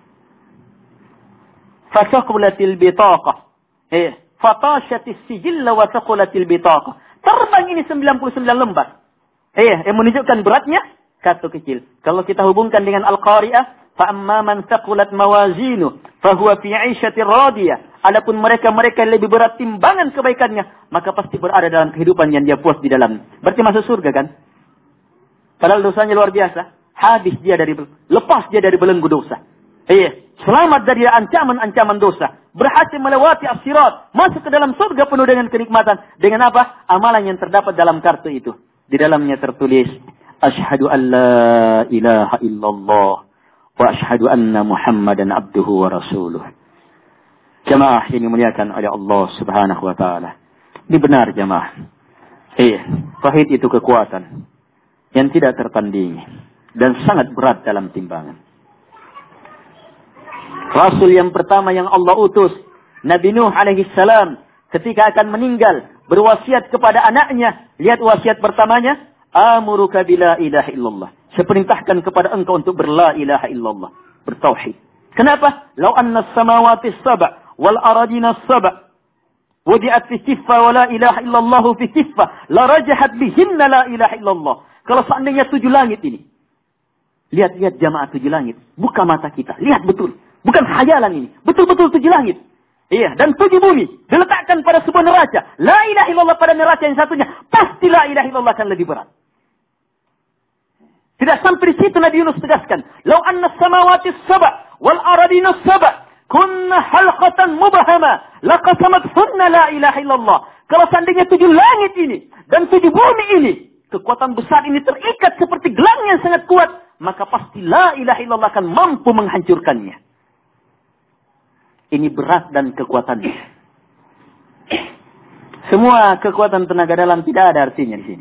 Fasaqulatil bitaqah. Eh, fatashatis sijilla wa saqulatil bitaqah. Terbang ini sembilan puluh sembilan lembar. Eh, yang menunjukkan beratnya kartu kecil. Kalau kita hubungkan dengan Al-Qari'ah, فَأَمَّا مَنْ ثَقُلَتْ مَوَازِينُهُ فَهُوَ فِي عِيشَةٍ رَاضِيَةٍ. Adapun mereka-mereka yang lebih berat timbangan kebaikannya, maka pasti berada dalam kehidupan yang dia puas di dalam. Berarti masuk surga kan? Padahal dosanya luar biasa. Habis dia dari, lepas dia dari belenggu dosa. Iya, selamat dari ancaman-ancaman dosa. Berhasil melewati as-sirat, masuk ke dalam surga penuh dengan kenikmatan. Dengan apa? Amalan yang terdapat dalam kartu itu. Di dalamnya tertulis, Asyhadu an la ilaha illallah. Wa ashhadu anna Muhammadan abduhu wa rasuluh. Jamaah yang dimuliakan oleh Allah Subhanahu wa taala. Ini benar jamaah. Eh, tauhid itu kekuatan yang tidak tertandingi dan sangat berat dalam timbangan. Rasul yang pertama yang Allah utus, Nabi Nuh alaihi salam, ketika akan meninggal, berwasiat kepada anaknya. Lihat wasiat pertamanya, amuruka bila ilaha illallah. Saya perintahkan kepada engkau untuk berla ilaha illallah, bertauhid. Kenapa? Lau anna samawati sab' wal aradina sab' wadi'at fi kiffa wa la ilaha illallah fi kiffa la rajahat bihinna la ilaha illallah. Kalau seandainya tujuh langit ini, lihat-lihat jamaah tujuh langit, buka mata kita, lihat betul, bukan khayalan ini, betul-betul tujuh langit. Iya, dan tujuh bumi diletakkan pada sebuah neraca. La ilaha illallah pada neraca yang satunya, pasti la ilaha illallah akan lebih berat. Tidak sampai di situ Nabi Yunus tegaskan, "Lau anna samawati sab' wal aradina sab' kunna halqatan mubahama laqasamathunna la ilaha illallah." Kalau seandainya tujuh langit ini dan tujuh bumi ini, kekuatan besar ini terikat seperti gelang yang sangat kuat, maka pasti la ilaha illallah akan mampu menghancurkannya. Ini berat dan kekuatannya. Semua kekuatan tenaga dalam tidak ada artinya di sini.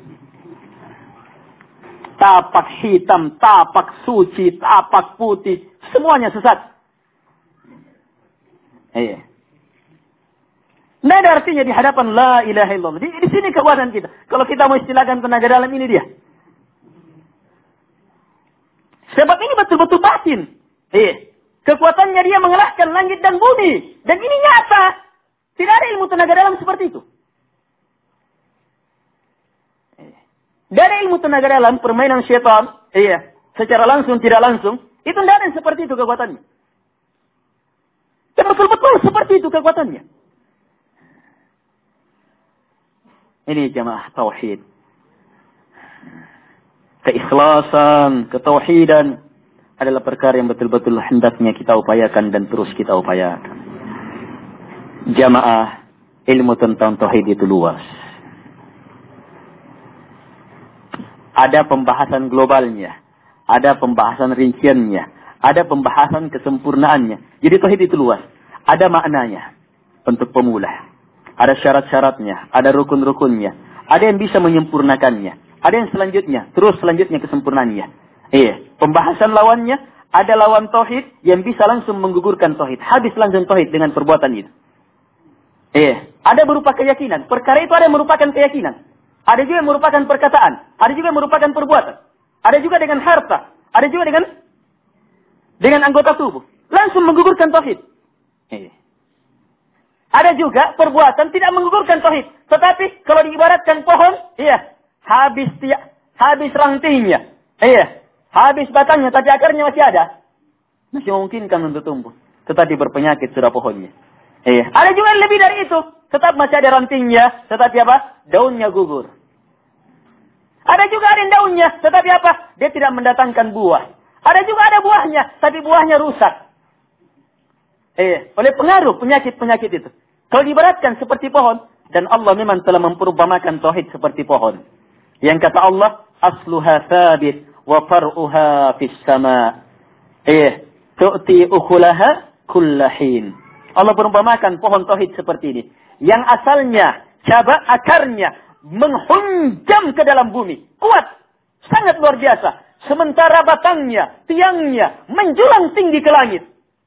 Tapak hitam, tapak suci, tapak putih, semuanya sesat. Iya. Tidak ada artinya di hadapan la ilaha illallah. Di, di sini kekuatan kita. Kalau kita mau istilahkan tenaga dalam, ini dia. Sebab ini betul-betul batin. Iya. Kekuatannya dia mengalahkan langit dan bumi. Dan ini nyata. Tidak ada ilmu tenaga dalam seperti itu. Tidak ada ilmu tenaga dalam, permainan syaitan. Iya. Secara langsung, tidak langsung. Itu tidak ada yang seperti itu kekuatannya. Dan betul-betul seperti itu kekuatannya. Ini jamaah tauhid. Keikhlasan, ketauhidan adalah perkara yang betul-betul hendaknya kita upayakan dan terus kita upayakan. Jamaah, ilmu tentang tauhid itu luas. Ada pembahasan globalnya, ada pembahasan rinciannya, ada pembahasan kesempurnaannya. Jadi tauhid itu luas. Ada maknanya. untuk pemula. Ada syarat-syaratnya, ada rukun-rukunnya. Ada yang bisa menyempurnakannya. Ada yang selanjutnya, terus selanjutnya kesempurnaannya. Iya, pembahasan lawannya, ada lawan tauhid yang bisa langsung menggugurkan tauhid. Habis langsung tauhid dengan perbuatan itu. Iya, ada berupa keyakinan. Perkara itu ada yang merupakan keyakinan. Ada juga yang merupakan perkataan. Ada juga yang merupakan perbuatan. Ada juga dengan harta. Ada juga dengan dengan anggota tubuh. Langsung menggugurkan tauhid. Iya. Ada juga perbuatan tidak menggugurkan tauhid. Tetapi kalau diibaratkan pohon, iya, habis tiap, habis rantingnya, iya, habis batangnya, tapi akarnya masih ada. Masih memungkinkan untuk tumbuh. Tetapi berpenyakit sudah pohonnya. Iya. Ada juga yang lebih dari itu. Tetap masih ada rantingnya, tetapi apa? Daunnya gugur. Ada juga ada yang daunnya, tetapi apa? Dia tidak mendatangkan buah. Ada juga ada buahnya, tapi buahnya rusak. Eh, oleh pengaruh penyakit-penyakit itu. Kalau diibaratkan seperti pohon, dan Allah memang telah memperumpamakan tauhid seperti pohon. Yang kata Allah, asluha thabit wa far'uha fis sama. Eh, tu'ti ukhulaha kullahin. Allah perumpamakan pohon tauhid seperti ini. Yang asalnya, cabang akarnya menghunjam ke dalam bumi. Kuat. Sangat luar biasa. Sementara batangnya, tiangnya menjulang tinggi ke langit.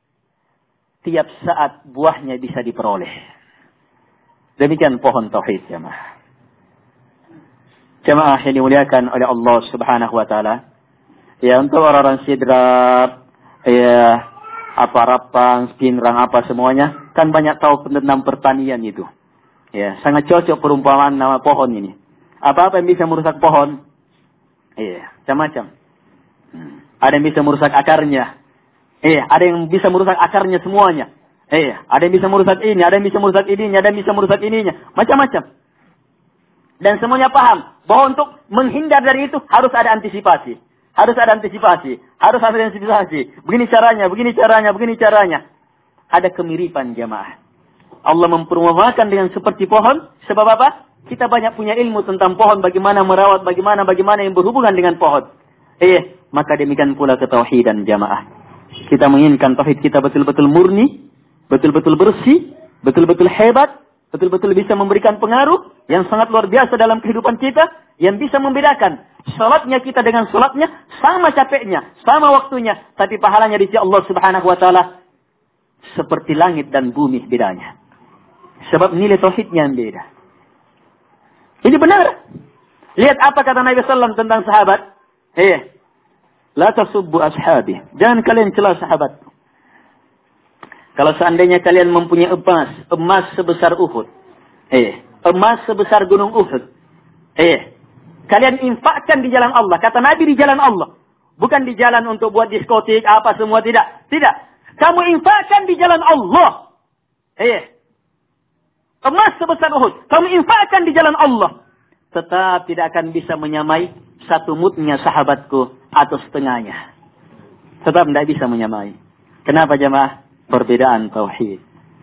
Tiap saat buahnya bisa diperoleh. Demikian pohon tauhid, jemaah. Jemaah yang dimuliakan oleh Allah Subhanahu wa taala. Ya, untuk orang-orang sidrap, ya, apa rapang, spinrang, apa semuanya, kan banyak tahu tentang pertanian itu. Ya, sangat cocok perumpamaan nama pohon ini. Apa-apa yang bisa merusak pohon? Iya, macam-macam. Hmm. Ada yang bisa merusak akarnya. Iya, ada yang bisa merusak akarnya semuanya. Iya, ada yang bisa merusak ini, ada yang bisa merusak ininya, ada yang bisa merusak ininya. Macam-macam. Dan semuanya paham bahwa untuk menghindar dari itu harus ada antisipasi. Harus ada antisipasi. Harus ada antisipasi. Begini caranya, begini caranya, begini caranya. Ada kemiripan jamaah. Allah memperumpamakan dengan seperti pohon. Sebab apa? Kita banyak punya ilmu tentang pohon. Bagaimana merawat, bagaimana, bagaimana yang berhubungan dengan pohon. Eh, maka demikian pula ketauhidan jamaah. Kita menginginkan tauhid kita betul-betul murni. Betul-betul bersih. Betul-betul hebat. Betul-betul bisa memberikan pengaruh yang sangat luar biasa dalam kehidupan kita. Yang bisa membedakan salatnya kita dengan salatnya. Sama capeknya, sama waktunya. Tapi pahalanya di sisi Allah Subhanahu wa taala seperti langit dan bumi bedanya. Sebab nilai tauhidnya yang beda. Ini benar. Lihat apa kata Nabi sallallahu alaihi wasallam tentang sahabat. Eh, la tasubbu ashabi. Jangan kalian celah sahabat. Kalau seandainya kalian mempunyai emas, emas sebesar Uhud. Eh, emas sebesar gunung Uhud. Eh, kalian infakkan di jalan Allah. Kata Nabi di jalan Allah. Bukan di jalan untuk buat diskotik, apa semua. Tidak. Tidak. Kamu infakkan di jalan Allah. Eh, emas sebesar Uhud. Kamu infakkan di jalan Allah. Tetap tidak akan bisa menyamai satu mudnya sahabatku atau setengahnya. Tetap tidak bisa menyamai. Kenapa jemaah? Perbedaan tauhid.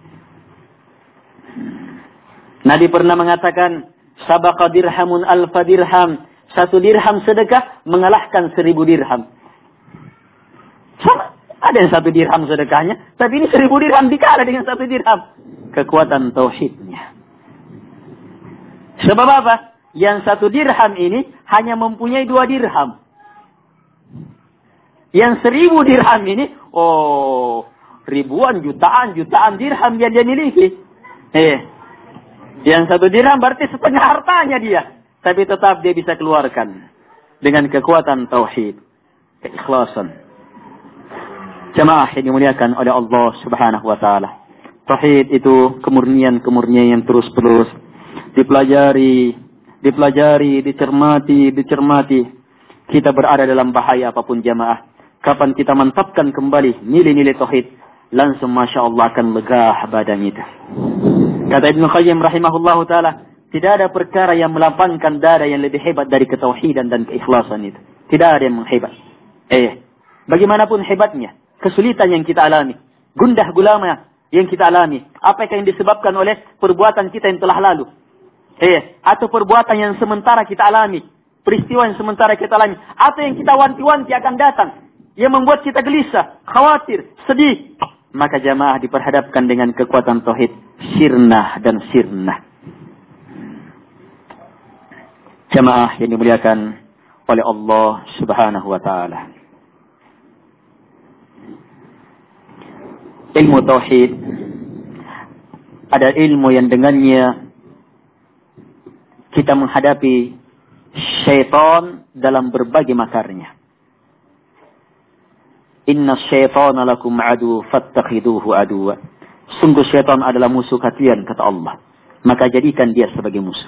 Nabi pernah mengatakan, sabaqa dirhamun alfa dirham. Satu dirham sedekah mengalahkan seribu dirham. Sama. Ada yang satu dirham sedekahnya, tapi ini seribu dirham dikalah dengan satu dirham. Kekuatan tauhidnya. Sebab apa? Yang satu dirham ini hanya mempunyai dua dirham. Yang seribu dirham ini, oh, ribuan, jutaan, jutaan dirham yang dia miliki. Eh, yang satu dirham berarti setengah hartanya dia. Tapi tetap dia bisa keluarkan. Dengan kekuatan tauhid. Keikhlasan. Jemaah yang dimuliakan oleh Allah Subhanahu wa taala. Tauhid itu kemurnian-kemurnian yang terus-terus dipelajari, dipelajari, dicermati, dicermati. Kita berada dalam bahaya apapun jemaah. Kapan kita mantapkan kembali nilai-nilai tauhid, langsung Masya Allah akan megah badan itu. Kata Ibnu Qayyim rahimahullahu ta'ala, tidak ada perkara yang melapangkan dada yang lebih hebat dari ketauhidan dan keikhlasan itu. Tidak ada yang menghebat. Eh, bagaimanapun hebatnya, kesulitan yang kita alami, gundah gulama yang kita alami, apakah yang disebabkan oleh perbuatan kita yang telah lalu, eh, atau perbuatan yang sementara kita alami, peristiwa yang sementara kita alami, atau yang kita wanti-wanti akan datang, yang membuat kita gelisah, khawatir, sedih. maka jamaah diperhadapkan dengan kekuatan tauhid sirnah dan sirnah. Jamaah yang dimuliakan oleh Allah Subhanahu wa taala. Ilmu tauhid ada ilmu yang dengannya kita menghadapi syaitan dalam berbagai makarnya. Inna syaitana lakum adu fattakhiduhu aduwa. Sungguh syaitan adalah musuh kalian, kata Allah. Maka jadikan dia sebagai musuh.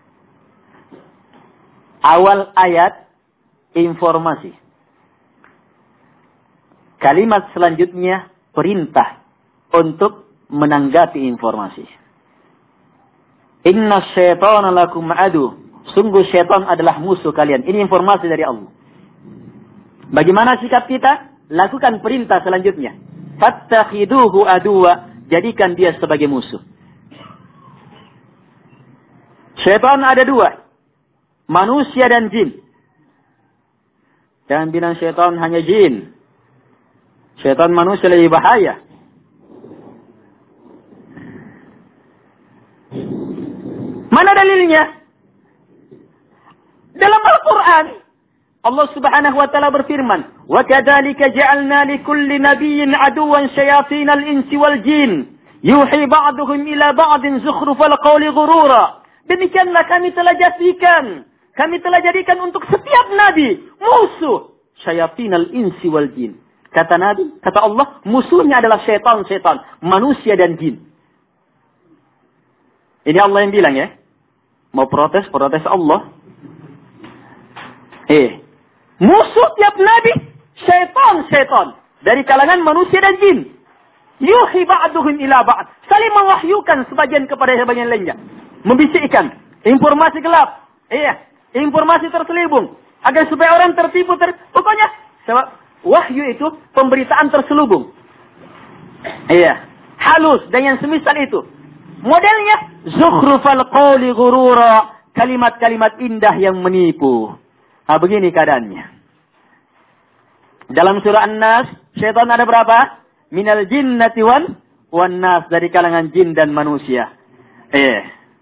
Awal ayat informasi. Kalimat selanjutnya perintah untuk menanggapi informasi. Inna syaitana lakum adu. Sungguh syaitan adalah musuh kalian. Ini informasi dari Allah. Bagaimana sikap kita? Lakukan perintah selanjutnya. Fattakhiduhu aduwa. Jadikan dia sebagai musuh. Syaitan ada dua. Manusia dan jin. Jangan bilang syaitan hanya jin. Syaitan manusia lebih bahaya. Mana dalilnya? Dalam Al-Quran. Allah Subhanahu wa taala berfirman, "Wa kadzalika ja'alna likulli nabiyyin aduwwan syayatinal insi wal jin, yuhi ba'duhum ila ba'din zukhrufal qawli ghurura." Demikianlah kami telah jadikan, kami telah jadikan untuk setiap nabi musuh syayatinal insi wal jin. Kata Nabi, kata Allah, musuhnya adalah syaitan-syaitan, manusia dan jin. Ini Allah yang bilang ya. Mau protes, protes Allah. Eh, musuh tiap nabi, syaitan-syaitan. Dari kalangan manusia dan jin. Yuhi ba'duhum ila ba'd. Saling mewahyukan sebagian kepada sebagian lainnya. Membisikkan. Informasi gelap. Iya. Informasi terselubung. Agar supaya orang tertipu. Ter... Pokoknya, wahyu itu pemberitaan terselubung. Iya. Halus dan yang semisal itu. Modelnya, zukhrufal qawli ghurura. Kalimat-kalimat indah yang menipu. Nah, begini keadaannya. Dalam surah An-Nas, syaitan ada berapa? Minal jinnati wan wan nas, dari kalangan jin dan manusia. Eh.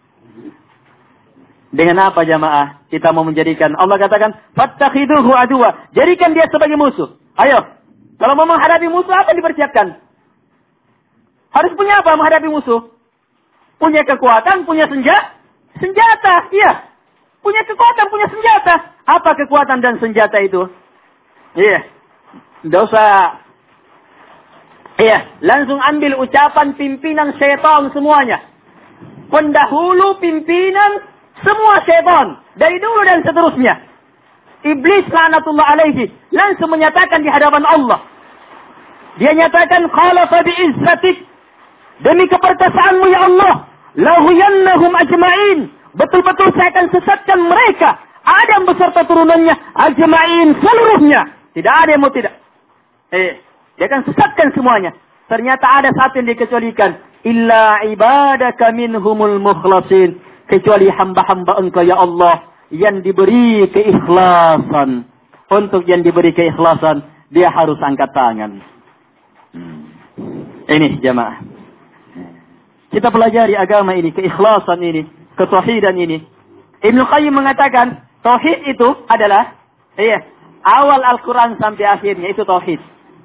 Dengan apa jamaah kita mau menjadikan? Allah katakan, "Fattakhiduhu aduwa." Jadikan dia sebagai musuh. Ayo. Kalau mau menghadapi musuh, apa yang dipersiapkan? Harus punya apa menghadapi musuh? Punya kekuatan, punya senjata. Senjata, iya. Punya kekuatan, punya senjata. Apa kekuatan dan senjata itu? Iya. Tidak usah. Iya. Langsung ambil ucapan pimpinan syaitan semuanya. Pendahulu pimpinan semua syaitan. Dari dulu dan seterusnya. Iblis laknatullah alaihi. Langsung menyatakan di hadapan Allah. Dia nyatakan, "Khalafa bi'izzatik." Demi keperkasaanmu ya Allah. Lahuyannahum ajma'in. Betul-betul saya akan sesatkan mereka. Adam beserta turunannya. Ajma'in seluruhnya. Tidak ada yang mau tidak. Eh, dia akan sesatkan semuanya. Ternyata ada satu yang dikecualikan. Illa ibadaka minhumul mukhlasin. Kecuali hamba-hamba engkau ya Allah. Yang diberi keikhlasan. Untuk yang diberi keikhlasan. Dia harus angkat tangan. Hmm. Ini jamaah. Kita pelajari agama ini. Keikhlasan ini. Ketauhidan ini. Ibnu Qayyim mengatakan. Tauhid itu adalah. Iya. Awal Al-Quran sampai akhirnya. Itu tauhid.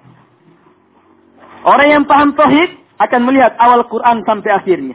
Orang yang paham tauhid. Akan melihat awal Quran sampai akhirnya.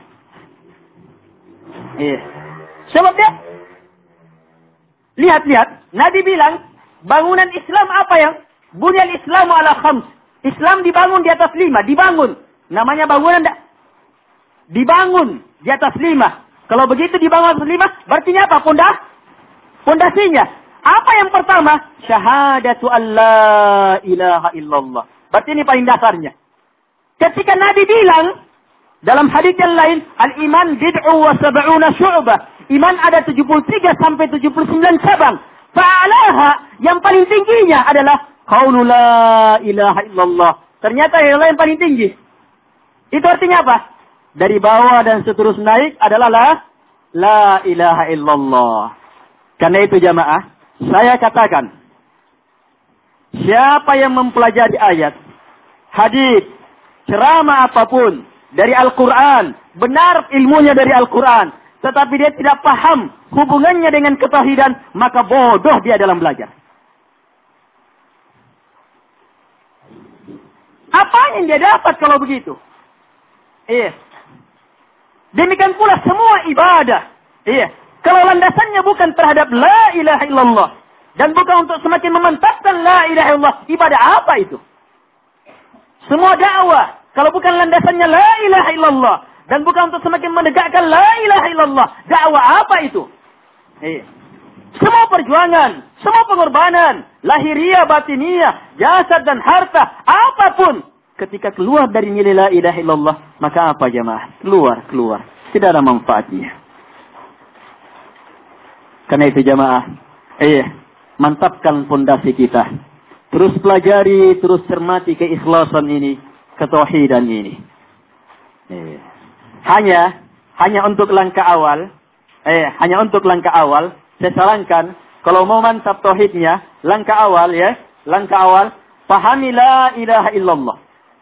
Iya. Sebabnya. Lihat-lihat. Nabi bilang. Bangunan Islam apa yang? Bunyan Islamu ala khams. Islam dibangun di atas lima. Dibangun. Namanya bangunan. Dibangun di atas lima. Kalau begitu dibangun di atas lima. Berarti apa? Pondah? Pondasinya. Apa yang pertama? Syahadatu an la ilaha illallah. Berarti ini paling dasarnya. Ketika Nabi bilang. Dalam hadits yang lain. Al-iman bid'u wa sab'una syu'bah. Iman ada tujuh puluh tiga sampai tujuh puluh sembilan cabang. Fa'alaha. Yang paling tingginya adalah. Qaulu la ilaha illallah. Ternyata yang lain paling tinggi. Itu artinya apa? Dari bawah dan seterus naik adalah la, la ilaha illallah. Karena itu jamaah, saya katakan, siapa yang mempelajari ayat, hadis, ceramah apapun dari Al-Quran, benar ilmunya dari Al-Quran, tetapi dia tidak paham hubungannya dengan ketauhidan, maka bodoh dia dalam belajar. Apa yang dia dapat kalau begitu? Iya. Demikian pula semua ibadah. Iya. Kalau landasannya bukan terhadap la ilaha illallah, dan bukan untuk semakin memantapkan la ilaha illallah, ibadah apa itu? Semua dakwah, kalau bukan landasannya la ilaha illallah, dan bukan untuk semakin menegakkan la ilaha illallah, dakwah apa itu? Iya. Semua perjuangan, semua pengorbanan, lahiriah, batiniyah, jasad dan harta, apapun, ketika keluar dari nilai la ilaha illallah, maka apa jemaah? Keluar, keluar. Tidak ada manfaatnya. Karena itu jemaah, eh, mantapkan fondasi kita. Terus pelajari, terus cermati keikhlasan ini, ketauhidan ini. Eh, hanya, hanya untuk langkah awal, eh, hanya untuk langkah awal, saya sarankan, kalau mau mantap tauhidnya, langkah awal ya, langkah awal, pahami la ilaha illallah.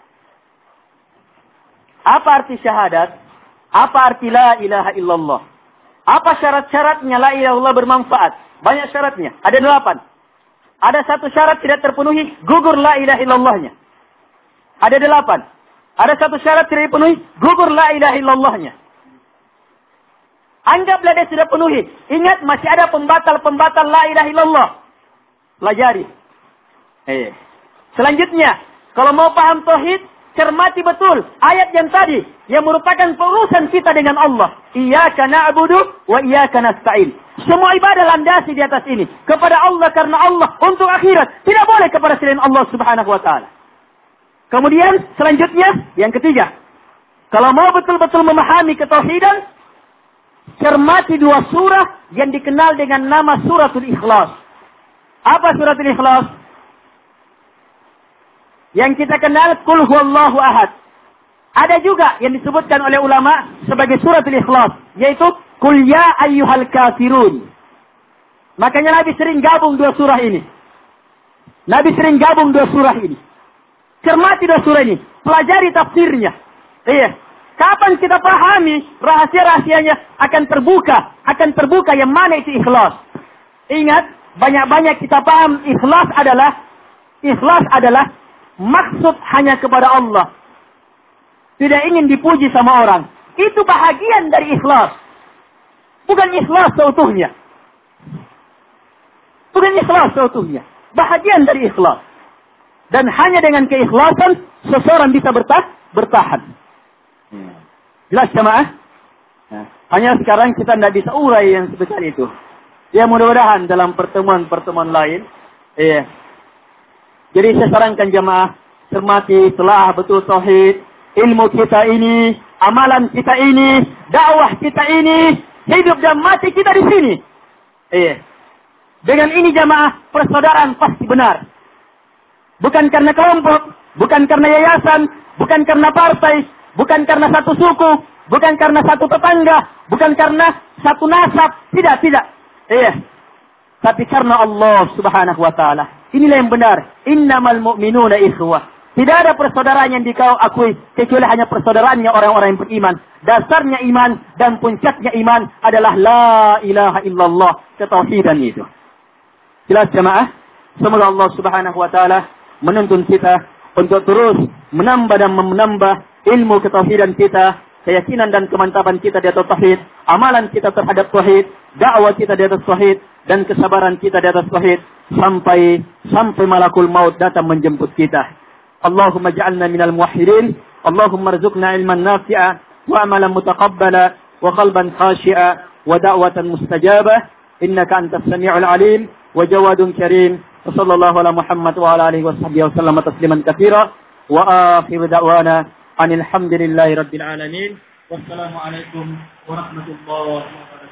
Apa arti syahadat? Apa arti la ilaha illallah? Apa syarat-syaratnya la ilaha illallah bermanfaat? Banyak syaratnya, ada delapan. Ada satu syarat tidak terpenuhi, gugur la ilaha illallahnya. Ada delapan. Ada satu syarat tidak dipenuhi, gugur la ilaha illallahnya. Anggaplah dia sudah penuhi. Ingat, masih ada pembatal-pembatal la ilaha illallah. Pelajari. Eh. Selanjutnya, kalau mau paham tauhid, cermati betul ayat yang tadi, yang merupakan perurusan kita dengan Allah. Iyyaka na'budu wa iyyaka nasta'in. Semua ibadah landasi di atas ini. Kepada Allah karena Allah, untuk akhirat. Tidak boleh kepada selain Allah subhanahu wa ta'ala. Kemudian, selanjutnya, yang ketiga. Kalau mau betul-betul memahami ketauhidan, cermati dua surah yang dikenal dengan nama suratul Ikhlas. Apa suratul Ikhlas? Yang kita kenal Qul huwallahu ahad. Ada juga yang disebutkan oleh ulama sebagai suratul Ikhlas, yaitu Qul ya ayyuhal kafirun. Makanya Nabi sering gabung dua surah ini. Nabi sering gabung dua surah ini. Cermati dua surah ini, pelajari tafsirnya. Iya. Kapan kita pahami rahasia-rahasianya akan terbuka, akan terbuka yang mana itu ikhlas. Ingat, banyak-banyak kita paham ikhlas adalah ikhlas adalah maksud hanya kepada Allah. Tidak ingin dipuji sama orang. Itu bahagian dari ikhlas. Bukan ikhlas seutuhnya. Bukan ikhlas seutuhnya. Bahagian dari ikhlas. Dan hanya dengan keikhlasan seseorang bisa bertah, bertahan. Jelas jemaah? Nah, hanya sekarang kita tidak bisa urai yang sebesar itu. Ya mudah-mudahan dalam pertemuan-pertemuan lain. Iya. Jadi saya sarankan jemaah, cermati, telah betul tauhid, ilmu kita ini, amalan kita ini, dakwah kita ini, hidup dan mati kita di sini. Iya. Dengan ini jemaah, persaudaraan pasti benar. Bukan karena kelompok, bukan karena yayasan, bukan karena partai, bukan karena satu suku, bukan karena satu tetangga, bukan karena satu nasab. Tidak, tidak. Iya. Tapi karena Allah subhanahu wa ta'ala. Inilah yang benar. Innamal mu'minuna ikhwah. Tidak ada persaudaraan yang dikau akui, kecuali hanya persaudaraannya orang-orang yang beriman. Dasarnya iman dan puncaknya iman adalah la ilaha illallah. Ketauhidan itu. Jelas jemaah? Semoga Allah subhanahu wa ta'ala menuntun kita untuk terus menambah dan menambah ilmu ketauhidan kita, keyakinan dan kemantapan kita di atas tauhid, amalan kita terhadap tauhid, dakwah kita di atas tauhid, dan kesabaran kita di atas tauhid sampai sampai malakul maut datang menjemput kita. Allahumma ja'alna minal muwahhidin, Allahumma rzuqna ilman nafi'a wa amalan mutaqabbala wa qalban khashi'a wa da'watan mustajabah innaka antas sami'ul alim wa jawadun karim. Wa sallallahu ala Muhammad wa ala alihi wa sahbihi wa sallam tasliman katsira wa akhiru da'wana anil hamdulillahi rabbil alamin. Wassalamualaikum warahmatullahi wabarakatuh.